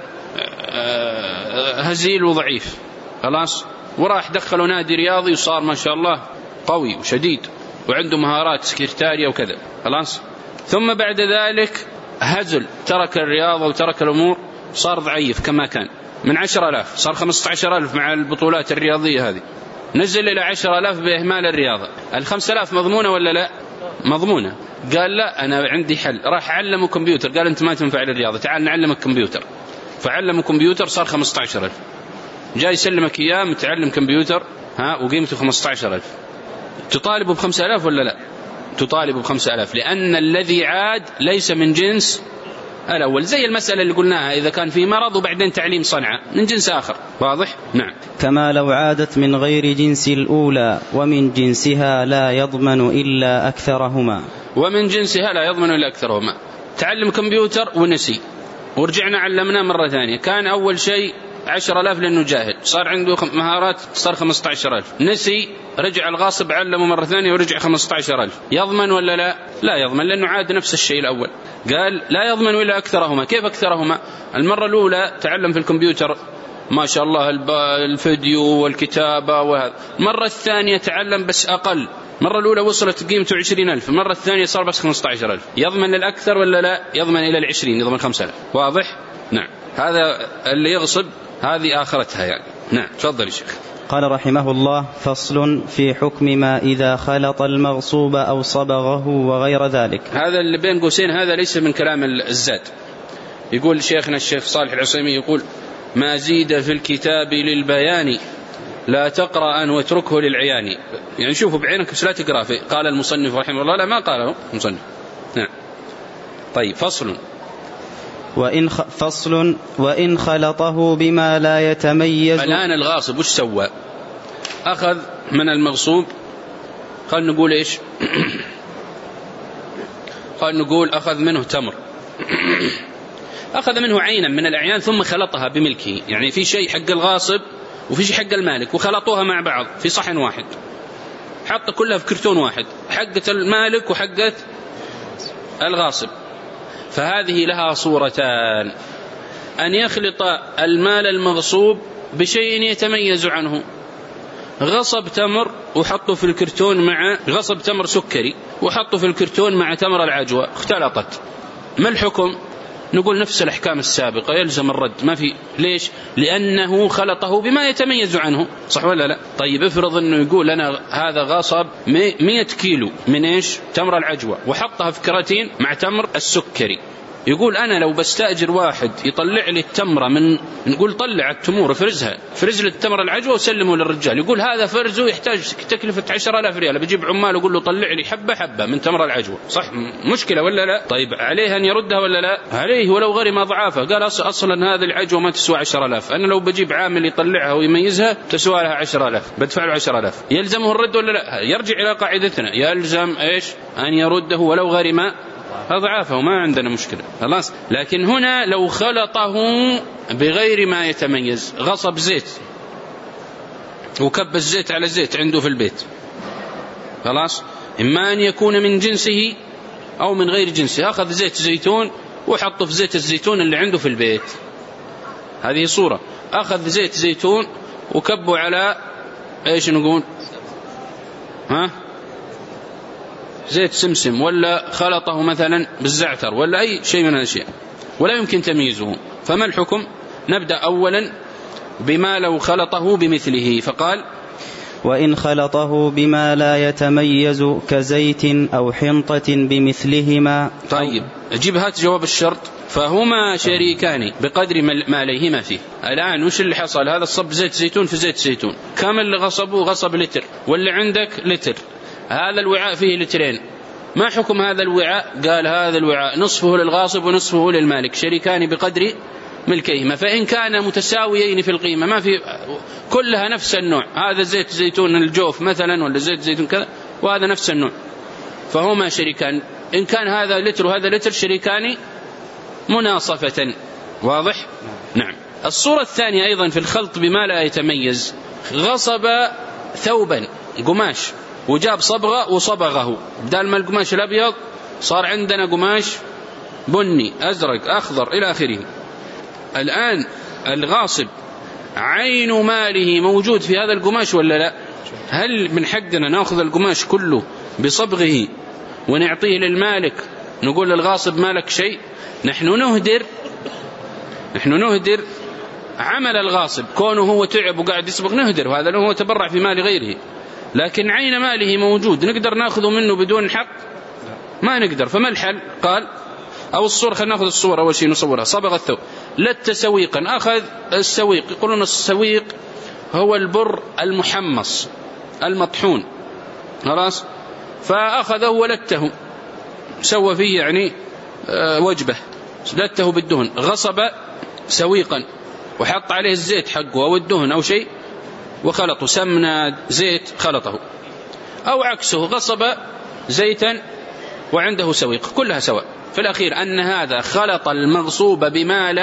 هزيل وضعيف، خلاص، وراح دخلوا نادي رياضي وصار ما شاء الله قوي وشديد وعنده مهارات سكرتارية وكذا، خلاص. ثم بعد ذلك هزل، ترك الرياضة وترك الأمور، صار ضعيف كما كان، من 10,000 صار 15,000 مع البطولات الرياضية هذه، نزل إلى 10,000 بإهمال الرياضة. 5,000 مضمونة ولا لا؟ مضمونة. قال لا أنا عندي حل، راح علمه كمبيوتر، قال أنت ما تنفع للرياضة، تعال نعلمك كمبيوتر، فعلمه كمبيوتر صار 15,000. جاي يسلمك إياه متعلم كمبيوتر وقيمته 15,000، تطالبه ب5,000 ولا لا؟ تطالبه ب5,000، لأن الذي عاد ليس من جنس الأول، زي المسألة اللي قلناها إذا كان في مرض وبعدين تعليم صنعة من جنس آخر. واضح؟ نعم. كما لو عادت من غير جنس الأولى ومن جنسها لا يضمن إلا أكثرهما. ومن جنسها لا يضمن إلا أكثرهما. تعلم كمبيوتر ونسي، ورجعنا علمناه مرة ثانية، كان أول شيء 10,000 لأنه جاهل، صار عنده مهارات صار 15,000، نسي، رجع الغاصب علمه مرة ثانية ورجع 15,000، يضمن ولا لا؟ لا يضمن، لأنه عاد نفس الشيء الأول. قال لا يضمن إلا أكثرهما. كيف أكثرهما؟ المرة الأولى تعلم في الكمبيوتر ما شاء الله الفيديو والكتابة وهذا، المرة الثانية تعلم بس أقل، المرة الأولى وصلت قيمته 20,000، المرة الثانية صار بس 15,000، يضمن للأكثر ولا لا؟ يضمن إلى 20، يضمن 5,000. واضح؟ نعم. هذا اللي يغصب هذه آخرتها يعني. نعم. تفضل يا شيخ. قال رحمه الله: فصل في حكم ما إذا خلط المغصوب أو صبغه وغير ذلك. هذا اللي بين قوسين هذا ليس من كلام الزاد. يقول شيخنا الشيخ صالح العثيمين يقول: ما زيد في الكتاب للبيان لا تقرأ واتركه للعيان. يعني شوفوا بعينك بس لا تقرأ فيه. قال المصنف رحمه الله لا ما قاله المصنف. نعم. طيب فصل. وإن خلطه بما لا يتميز. الآن الغاصب وش سوى؟ أخذ من المغصوب، قال نقول إيش؟ قال نقول أخذ منه تمر، أخذ منه عينا من الأعيان ثم خلطها بملكه، يعني في شيء حق الغاصب وفي شيء حق المالك وخلطوها مع بعض في صحن واحد، حط كلها في كرتون واحد، حقة المالك وحقة الغاصب. فهذه لها صورتان: أن يخلط المال المغصوب بشيء يتميز عنه، غصب تمر وحطه في الكرتون مع غصب تمر سكري وحطه في الكرتون مع تمر العجوة، اختلطت، ما الحكم؟ نقول نفس الأحكام السابقة، يلزم الرد، ما في. ليش؟ لأنه خلطه بما يتميز عنه، صح ولا لا؟ طيب افرض أنه يقول أنا هذا غصب 100 كيلو من إيش؟ تمر العجوة وحطها في كراتين مع تمر السكري، يقول أنا لو بستأجر واحد يطلع لي التمرة من، نقول طلع التمور فرزها، فرز لي التمر العجوة وسلمه للرجال، يقول هذا فرزه يحتاج تكلفة 10,000 ريال، بجيب عمال وقول له طلع لي حبة حبة من تمر العجوة، صح؟ مشكلة ولا لا؟ طيب عليه أن يردها ولا لا؟ عليه ولو غرم أضعافه. قال أصلا هذه العجوة ما تسوى 10,000، أنا لو بجيب عامل يطلعها ويميزها تسوى لها 10,000، بدفع له 10,000. يلزمه الرد ولا لا؟ يرجع إلى قاعدتنا، يلزم إيش؟ أن يرده ولو غرم أضعافه، ما عندنا مشكلة، خلاص. لكن هنا لو خلطه بغير ما يتميز، غصب زيت وكب الزيت على زيت عنده في البيت، خلاص، إما أن يكون من جنسه أو من غير جنسه، أخذ زيت زيتون وحطه في زيت الزيتون اللي عنده في البيت، هذه صورة. أخذ زيت زيتون وكبه على إيش نقول زيت سمسم، ولا خلطه مثلا بالزعتر ولا أي شيء من الأشياء ولا يمكن تمييزه، فما الحكم؟ نبدأ أولا بما لو خلطه بمثله، فقال وإن خلطه بما لا يتميز كزيت أو حنطة بمثلهما. طيب أجيب هات جواب الشرط. فهما شريكان بقدر ما عليهما فيه. الآن وش اللي حصل؟ هذا الصب زيت زيتون في زيت زيتون، كم اللي غصبوه؟ غصب لتر، واللي عندك لتر، هذا الوعاء فيه لترين، ما حكم هذا الوعاء؟ قال هذا الوعاء نصفه للغاصب ونصفه للمالك، شريكان بقدر ملكيهما، فإن كان متساويين في القيمة ما في كلها نفس النوع، هذا زيت زيتون الجوف مثلا ولا زيت زيتون كذا وهذا نفس النوع، فهما شريكان. إن كان هذا لتر وهذا لتر شريكان مناصفة. واضح؟ نعم. الصورة الثانية أيضا في الخلط بما لا يتميز، غصب ثوبا قماش وجاب صبغة وصبغه، بدال ما القماش الأبيض صار عندنا قماش بني أزرق أخضر إلى آخره. الآن الغاصب عين ماله موجود في هذا القماش ولا لا؟ هل من حقنا نأخذ القماش كله بصبغه ونعطيه للمالك، نقول للغاصب مالك شيء؟ نحن نهدر عمل الغاصب، كونه هو تعب وقاعد يصبغ نهدر، وهذا هو تبرع في مال غيره. لكن عين ماله موجود نقدر نأخذه منه بدون حق؟ ما نقدر. فما الحل؟ قال أو الصورة، خلينا نأخذ الصورة أول شيء نصورها. صبغ الثوب لا تسويقا، أخذ السويق، يقولون السويق هو البر المحمص المطحون، خلاص، فأخذه ولته، سوى فيه يعني وجبة، لته بالدهن، غصب سويقا وحط عليه الزيت حقه أو الدهن أو شيء وخلطه، سمنة زيت خلطه، أو عكسه غصب زيتا وعنده سويق، كلها سواء. في الأخير أن هذا خلط المغصوب بما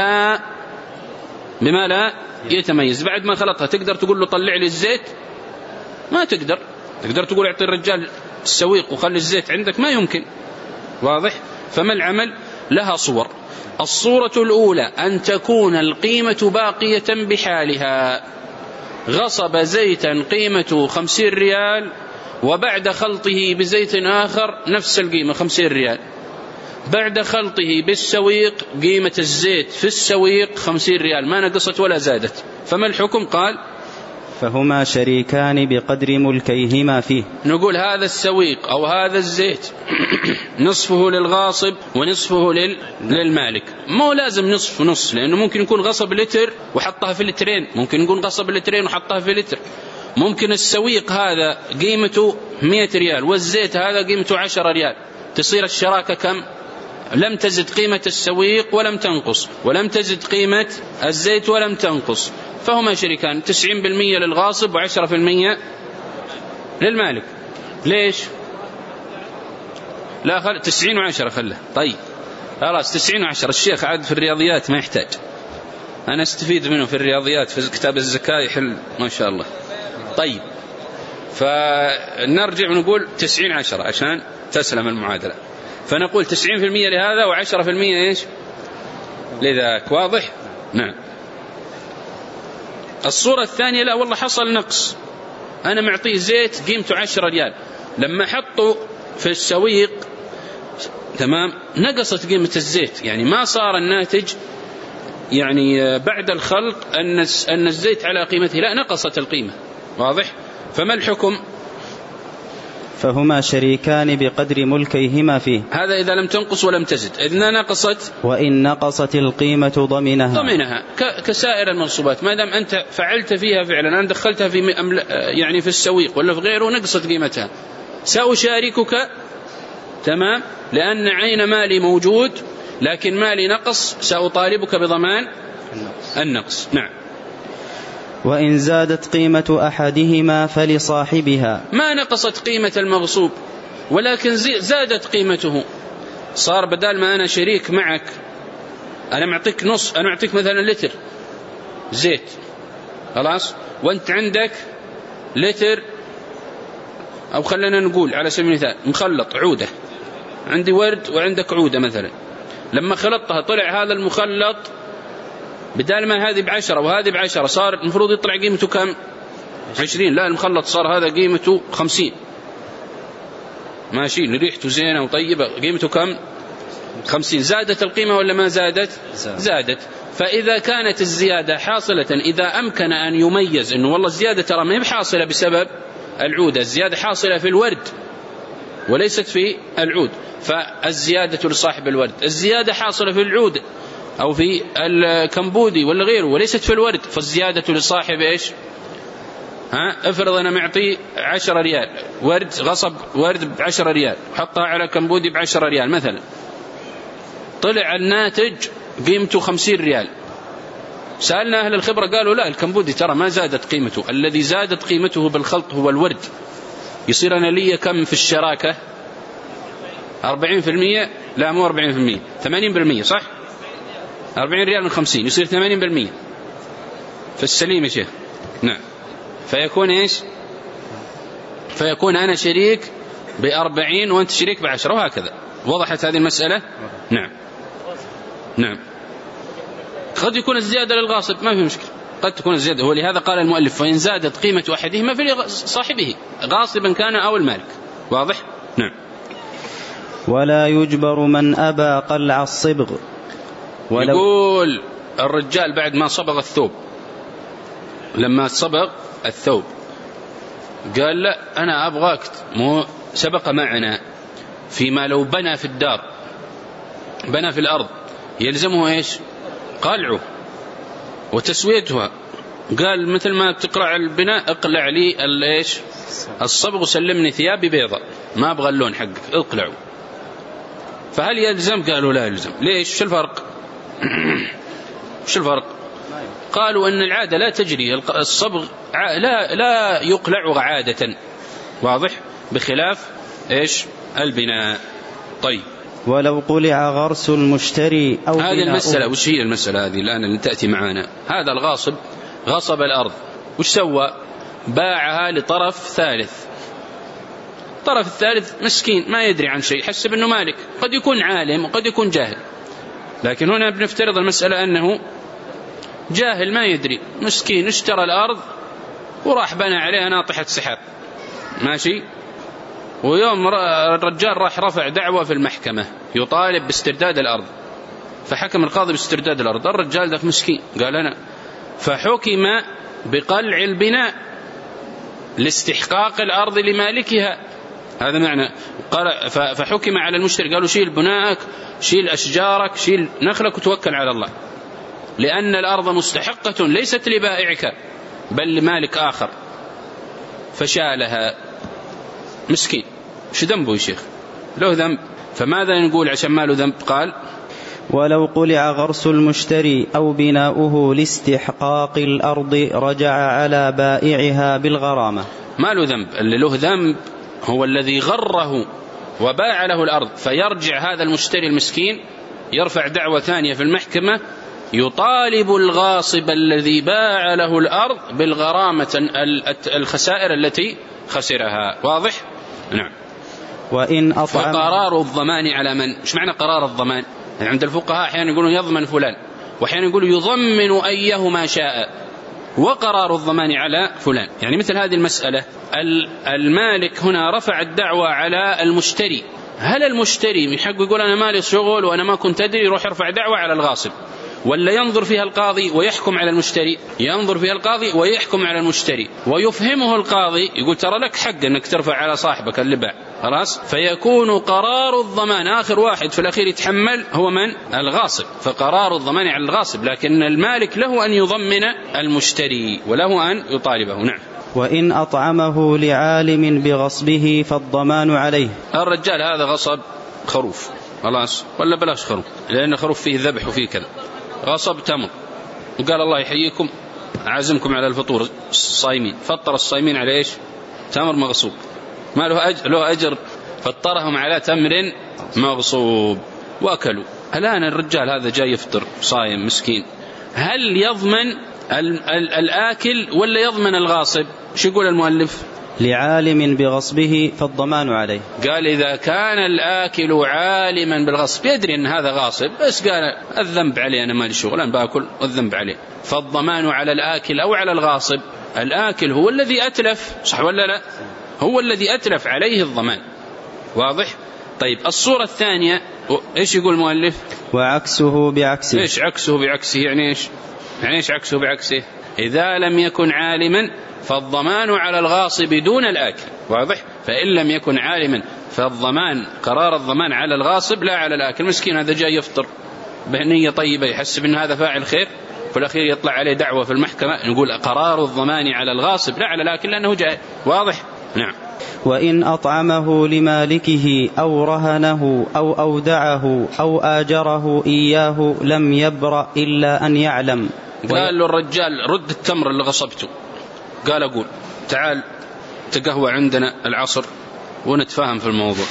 لا يتميز. بعد ما خلطها تقدر تقول له طلع لي الزيت؟ ما تقدر. تقدر تقول اعطي الرجال السويق وخلي الزيت عندك؟ ما يمكن. واضح؟ فما العمل؟ لها صور. الصورة الأولى أن تكون القيمة باقية بحالها، غصب زيتا قيمته 50 ريال وبعد خلطه بزيت آخر نفس القيمة 50 ريال، بعد خلطه بالسويق قيمة الزيت في السويق 50 ريال، ما نقصت ولا زادت. فما الحكم؟ قال فهما شريكان بقدر ملكيهما فيه. نقول هذا السويق أو هذا الزيت نصفه للغاصب ونصفه للمالك، مو لازم نصف ونص، لأنه ممكن يكون غصب لتر وحطها في لترين، ممكن يكون غصب لترين وحطها في لتر، ممكن السويق هذا قيمته 100 ريال والزيت هذا قيمته 10 ريال، تصير الشراكة كم؟ لم تزد قيمة السويق ولم تنقص، ولم تزد قيمة الزيت ولم تنقص، فهما شريكان، 90% للغاصب و10% للمالك. ليش؟ لا 90 و10 خله. طيب خلاص 90 و10. الشيخ عاد في الرياضيات ما يحتاج، أنا استفيد منه في الرياضيات، في كتاب الزكاة يحل ما شاء الله. طيب فنرجع ونقول 90-10 عشان تسلم المعادلة، فنقول 90% لهذا و10% إيش لذاك. واضح؟ نعم. الصورة الثانية لا والله حصل نقص، أنا معطيه زيت قيمته 10 ريال، لما حطه في السويق تمام نقصت قيمة الزيت، يعني ما صار الناتج يعني بعد الخلط أن الزيت على قيمته، لا نقصت القيمة. واضح؟ فما الحكم؟ فهما شريكان بقدر ملكيهما فيه، هذا إذا لم تنقص ولم تزد. إذن نقصت، وإن نقصت القيمة ضمنها كسائر المنصوبات، ما دام أنت فعلت فيها فعلا، أنا دخلتها في يعني في السويق ولا في غيره نقصت قيمتها، سأشاركك تمام، لأن عين مالي موجود لكن مالي نقص، سأطالبك بضمان النقص. نعم. وإن زادت قيمة أحدهما فلصاحبها، ما نقصت قيمة المغصوب ولكن زادت قيمته، صار بدل ما أنا شريك معك أنا معطيك نص، أنا أعطيك مثلا لتر زيت خلاص، وأنت عندك لتر، أو خلينا نقول على سبيل المثال مخلط عودة، عندي ورد وعندك عودة مثلا، لما خلطتها طلع هذا المخلط بدال ما هذه ب10 وهذه ب10 صار المفروض يطلع قيمته كم؟ 20. لا، المخلط صار هذا قيمته 50. ماشي، ريحته زينة وطيبة، قيمته كم؟ 50. زادت القيمة ولا ما زادت؟ زادت. فإذا كانت الزيادة حاصلة، إذا أمكن أن يميز أنه والله الزيادة ترى ما هي حاصلة بسبب العودة، الزيادة حاصلة في الورد وليست في العود، فالزيادة لصاحب الورد. الزيادة حاصلة في العود أو في الكمبودي ولا غيره وليست في الورد، فالزيادة لصاحب إيش؟ افرض أنا معطي 10 ريال ورد، غصب ورد ب10 ريال وحطها على كمبودي ب10 ريال مثلا، طلع الناتج قيمته 50 ريال. سألنا أهل الخبرة قالوا لا، الكمبودي ترى ما زادت قيمته، الذي زادت قيمته بالخلط هو الورد. يصير أنا لي كم في الشراكة؟ 40%؟ لا مو 40%، 80%، صح؟ 40 ريال من 50 يصير 80% في السليم يا شيخ. نعم. فيكون إيش؟ فيكون أنا شريك ب40 وأنت شريك ب10 وهكذا. وضحت هذه المسألة؟ نعم. نعم. قد يكون الزيادة للغاصب، ما في مشكلة، قد تكون الزيادة، ولهذا قال المؤلف فإن زادت قيمة أحدهما فلصاحبه غاصبا كان أو المالك. واضح؟ نعم. ولا يجبر من أبى قلع الصبغ. يقول الرجال بعد ما صبغ الثوب، لما صبغ الثوب قال لا أنا أبغاك، مو سبق معنا فيما لو بنى في الدار، بنى في الأرض، يلزمه إيش؟ قلعه وتسويتها. قال مثل ما تقلع البناء اقلع لي ايش؟ الصبغ، وسلمني ثيابي بيضاء، ما أبغى اللون حقك، اقلعه. فهل يلزم؟ قالوا لا يلزم. ليش؟ شو الفرق؟ شو الفرق؟ قالوا أن العادة لا تجري، الصبغ لا يقلع عادة. واضح؟ بخلاف إيش؟ البناء. طيب، ولو قلع غرس المشتري أو هذه المسألة. وش هي المسألة هذه الآن اللي تأتي معنا؟ هذا الغاصب غصب الأرض، وش سوى؟ باعها لطرف ثالث. الطرف الثالث مسكين ما يدري عن شيء، حسب أنه مالك، قد يكون عالم وقد يكون جاهل، لكن هنا بنفترض المسألة أنه جاهل ما يدري، مسكين اشترى الأرض وراح بنى عليها ناطحة سحاب. ماشي. ويوم الرجال راح رفع دعوة في المحكمة يطالب باسترداد الأرض، فحكم القاضي باسترداد الأرض. الرجال ذاك مسكين قال أنا، فحكم بقلع البناء لاستحقاق الأرض لمالكها. هذا معنى قال فحكم على المشتري، قالوا شيل بناءك، شيل أشجارك، شيل نخلك وتوكل على الله، لأن الأرض مستحقة ليست لبائعك بل لمالك آخر. فشالها. مسكين، شو ذنبه يا شيخ؟ له ذنب. فماذا نقول عشان ما له ذنب؟ قال ولو قلع غرس المشتري أو بناؤه لاستحقاق الأرض رجع على بائعها بالغرامة. ما له ذنب. اللي له ذنب هو الذي غره وباع له الأرض، فيرجع هذا المشتري المسكين يرفع دعوة ثانية في المحكمة يطالب الغاصب الذي باع له الأرض بالغرامة الخسائر التي خسرها. واضح؟ نعم. فقرار الضمان على من؟ ايش معنى قرار الضمان؟ يعني عند الفقهاء أحيانا يقولون يضمن فلان، وأحيانا يقولوا يضمن أيهما شاء، وقرار الضمان على فلان. يعني مثل هذه المسألة، المالك هنا رفع الدعوة على المشتري، هل المشتري من حقه يقول أنا مالي شغل وأنا ما كنت أدري، يروح يرفع دعوة على الغاصب، ولا ينظر فيها القاضي ويحكم على المشتري؟ ينظر فيها القاضي ويحكم على المشتري ويفهمه القاضي، يقول ترى لك حق أنك ترفع على صاحبك اللي باع، خلاص. فيكون قرار الضمان آخر واحد في الأخير يتحمل هو من؟ الغاصب. فقرار الضمان على الغاصب، لكن المالك له أن يضمن المشتري وله أن يطالبه. نعم. وإن أطعمه لعالم بغصبه فالضمان عليه. الرجال هذا غصب خروف، خلاص، ولا بلاش خروف، لأن خروف فيه ذبح وفيه كذا. غصب تمر وقال الله يحييكم أعزمكم على الفطور الصايمين، فطر الصايمين على إيش؟ تمر مغصوب، ما له أجر، فطرهم على تمر مغصوب وأكلوا. الآن الرجال هذا جاي يفطر صايم مسكين، هل يضمن الآكل ولا يضمن الغاصب؟ شو يقول المؤلف؟ لعالم بغصبه فالضمان عليه. قال إذا كان الآكل عالما بالغصب يدري أن هذا غاصب بس قال الذنب عليه أنا مالي شغل أنا باكل والذنب عليه، فالضمان على الآكل أو على الغاصب؟ الآكل هو الذي أتلف، صح ولا لا؟ هو الذي أتلف، عليه الضمان. واضح؟ طيب الصورة الثانية إيش يقول المؤلف؟ وعكسه بعكسه. إيش عكسه بعكسه؟ يعني إيش عكسه بعكسه؟ إذا لم يكن عالما فالضمان على الغاصب دون الآكل. واضح؟ فإن لم يكن عالما فالضمان قرار الضمان على الغاصب لا على الآكل. مسكين هذا جاي يفطر بنية طيبة يحسب أن هذا فاعل خير، في الأخير يطلع عليه دعوة في المحكمة، نقول قرار الضمان على الغاصب لا على الآكل لأنه جاي. واضح؟ نعم. وإن أطعمه لمالكه أو رهنه أو أودعه أو آجره إياه لم يبرأ إلا أن يعلم. قال له الرجال رد التمر اللي غصبته، قال أقول تعال تقهوى عندنا العصر ونتفاهم في الموضوع.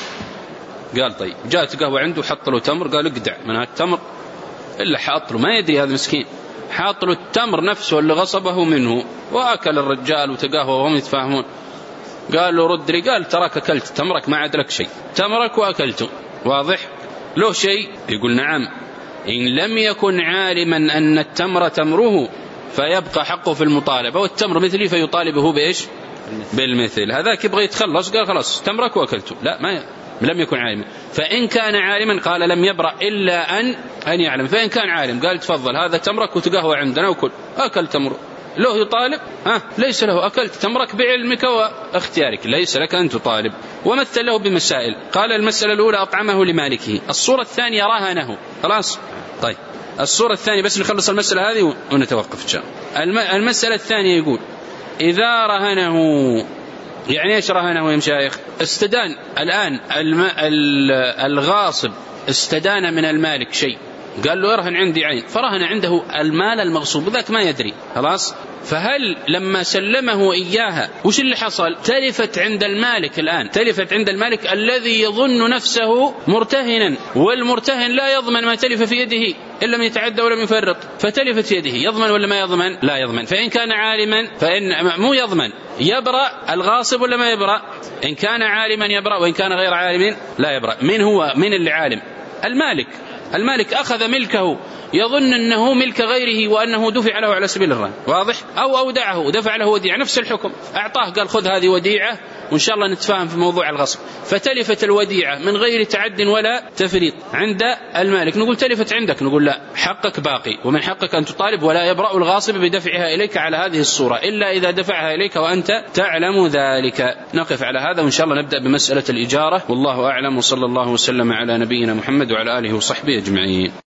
قال طيب، جاءت قهوة عنده حط له تمر، قال اقدع من هالتمر، إلا حاط له، ما يدري هذا مسكين، حاط له التمر نفسه اللي غصبه منه، وأكل الرجال وتقهوى وهم يتفاهمون. قال له رد لي، قال تراك أكلت تمرك ما عاد لك شيء، تمرك وأكلته. واضح؟ له شيء؟ يقول نعم، إن لم يكن عالما أن التمر تمره فيبقى حقه في المطالبة، والتمر مثلي فيطالبه بإيش؟ بالمثل. هذاك يبغى يتخلص، قال خلاص تمرك وأكلته، لا ما لم يكن عالما. فإن كان عالما قال لم يبرأ إلا أن يعلم. فإن كان عالم قال تفضل هذا تمرك وتقهوى عندنا وكل، أكل تمره، له يطالب؟ ليس له، أكلت تمرك بعلمك واختيارك، ليس لك أن تطالب. ومثل له بمسائل، قال المسألة الأولى أطعمه لمالكه، الصورة الثانية رهنه. خلاص طيب، الصورة الثانية بس نخلص المسألة هذه ونتوقف إن شاء الله. المسألة الثانية يقول إذا رهنه، يعني إيش رهنه يا مشايخ؟ استدان الآن الغاصب استدان من المالك شيء، قال له ارهن عندي عين، فرهن عنده المال المغصوب، ذاك ما يدري. خلاص، فهل لما سلمه إياها وش اللي حصل؟ تلفت عند المالك الآن، تلفت عند المالك الذي يظن نفسه مرتهنا، والمرتهن لا يضمن ما تلف في يده إن لم يتعدى ولم يفرط، فتلفت في يده، يضمن ولا ما يضمن؟ لا يضمن. فإن كان عالما فإن مو يضمن، يبرأ الغاصب ولا ما يبرأ؟ إن كان عالما يبرأ، وإن كان غير عالم لا يبرأ. من هو من اللي عالم؟ المالك أخذ ملكه يظن أنه ملك غيره وأنه دفع له على سبيل الرهن. واضح؟ أو أودعه ودفع له وديعة، نفس الحكم، أعطاه قال خذ هذه وديعة وإن شاء الله نتفاهم في موضوع الغصب، فتلفت الوديعة من غير تعد ولا تفريط عند المالك، نقول تلفت عندك، نقول لا، حقك باقي ومن حقك أن تطالب، ولا يبرأ الغاصب بدفعها إليك على هذه الصورة إلا إذا دفعها إليك وأنت تعلم ذلك. نقف على هذا وإن شاء الله نبدأ بمسألة الإجارة، والله أعلم، وصلى الله وسلم على نبينا محمد وعلى آله وصحبه أجمعين.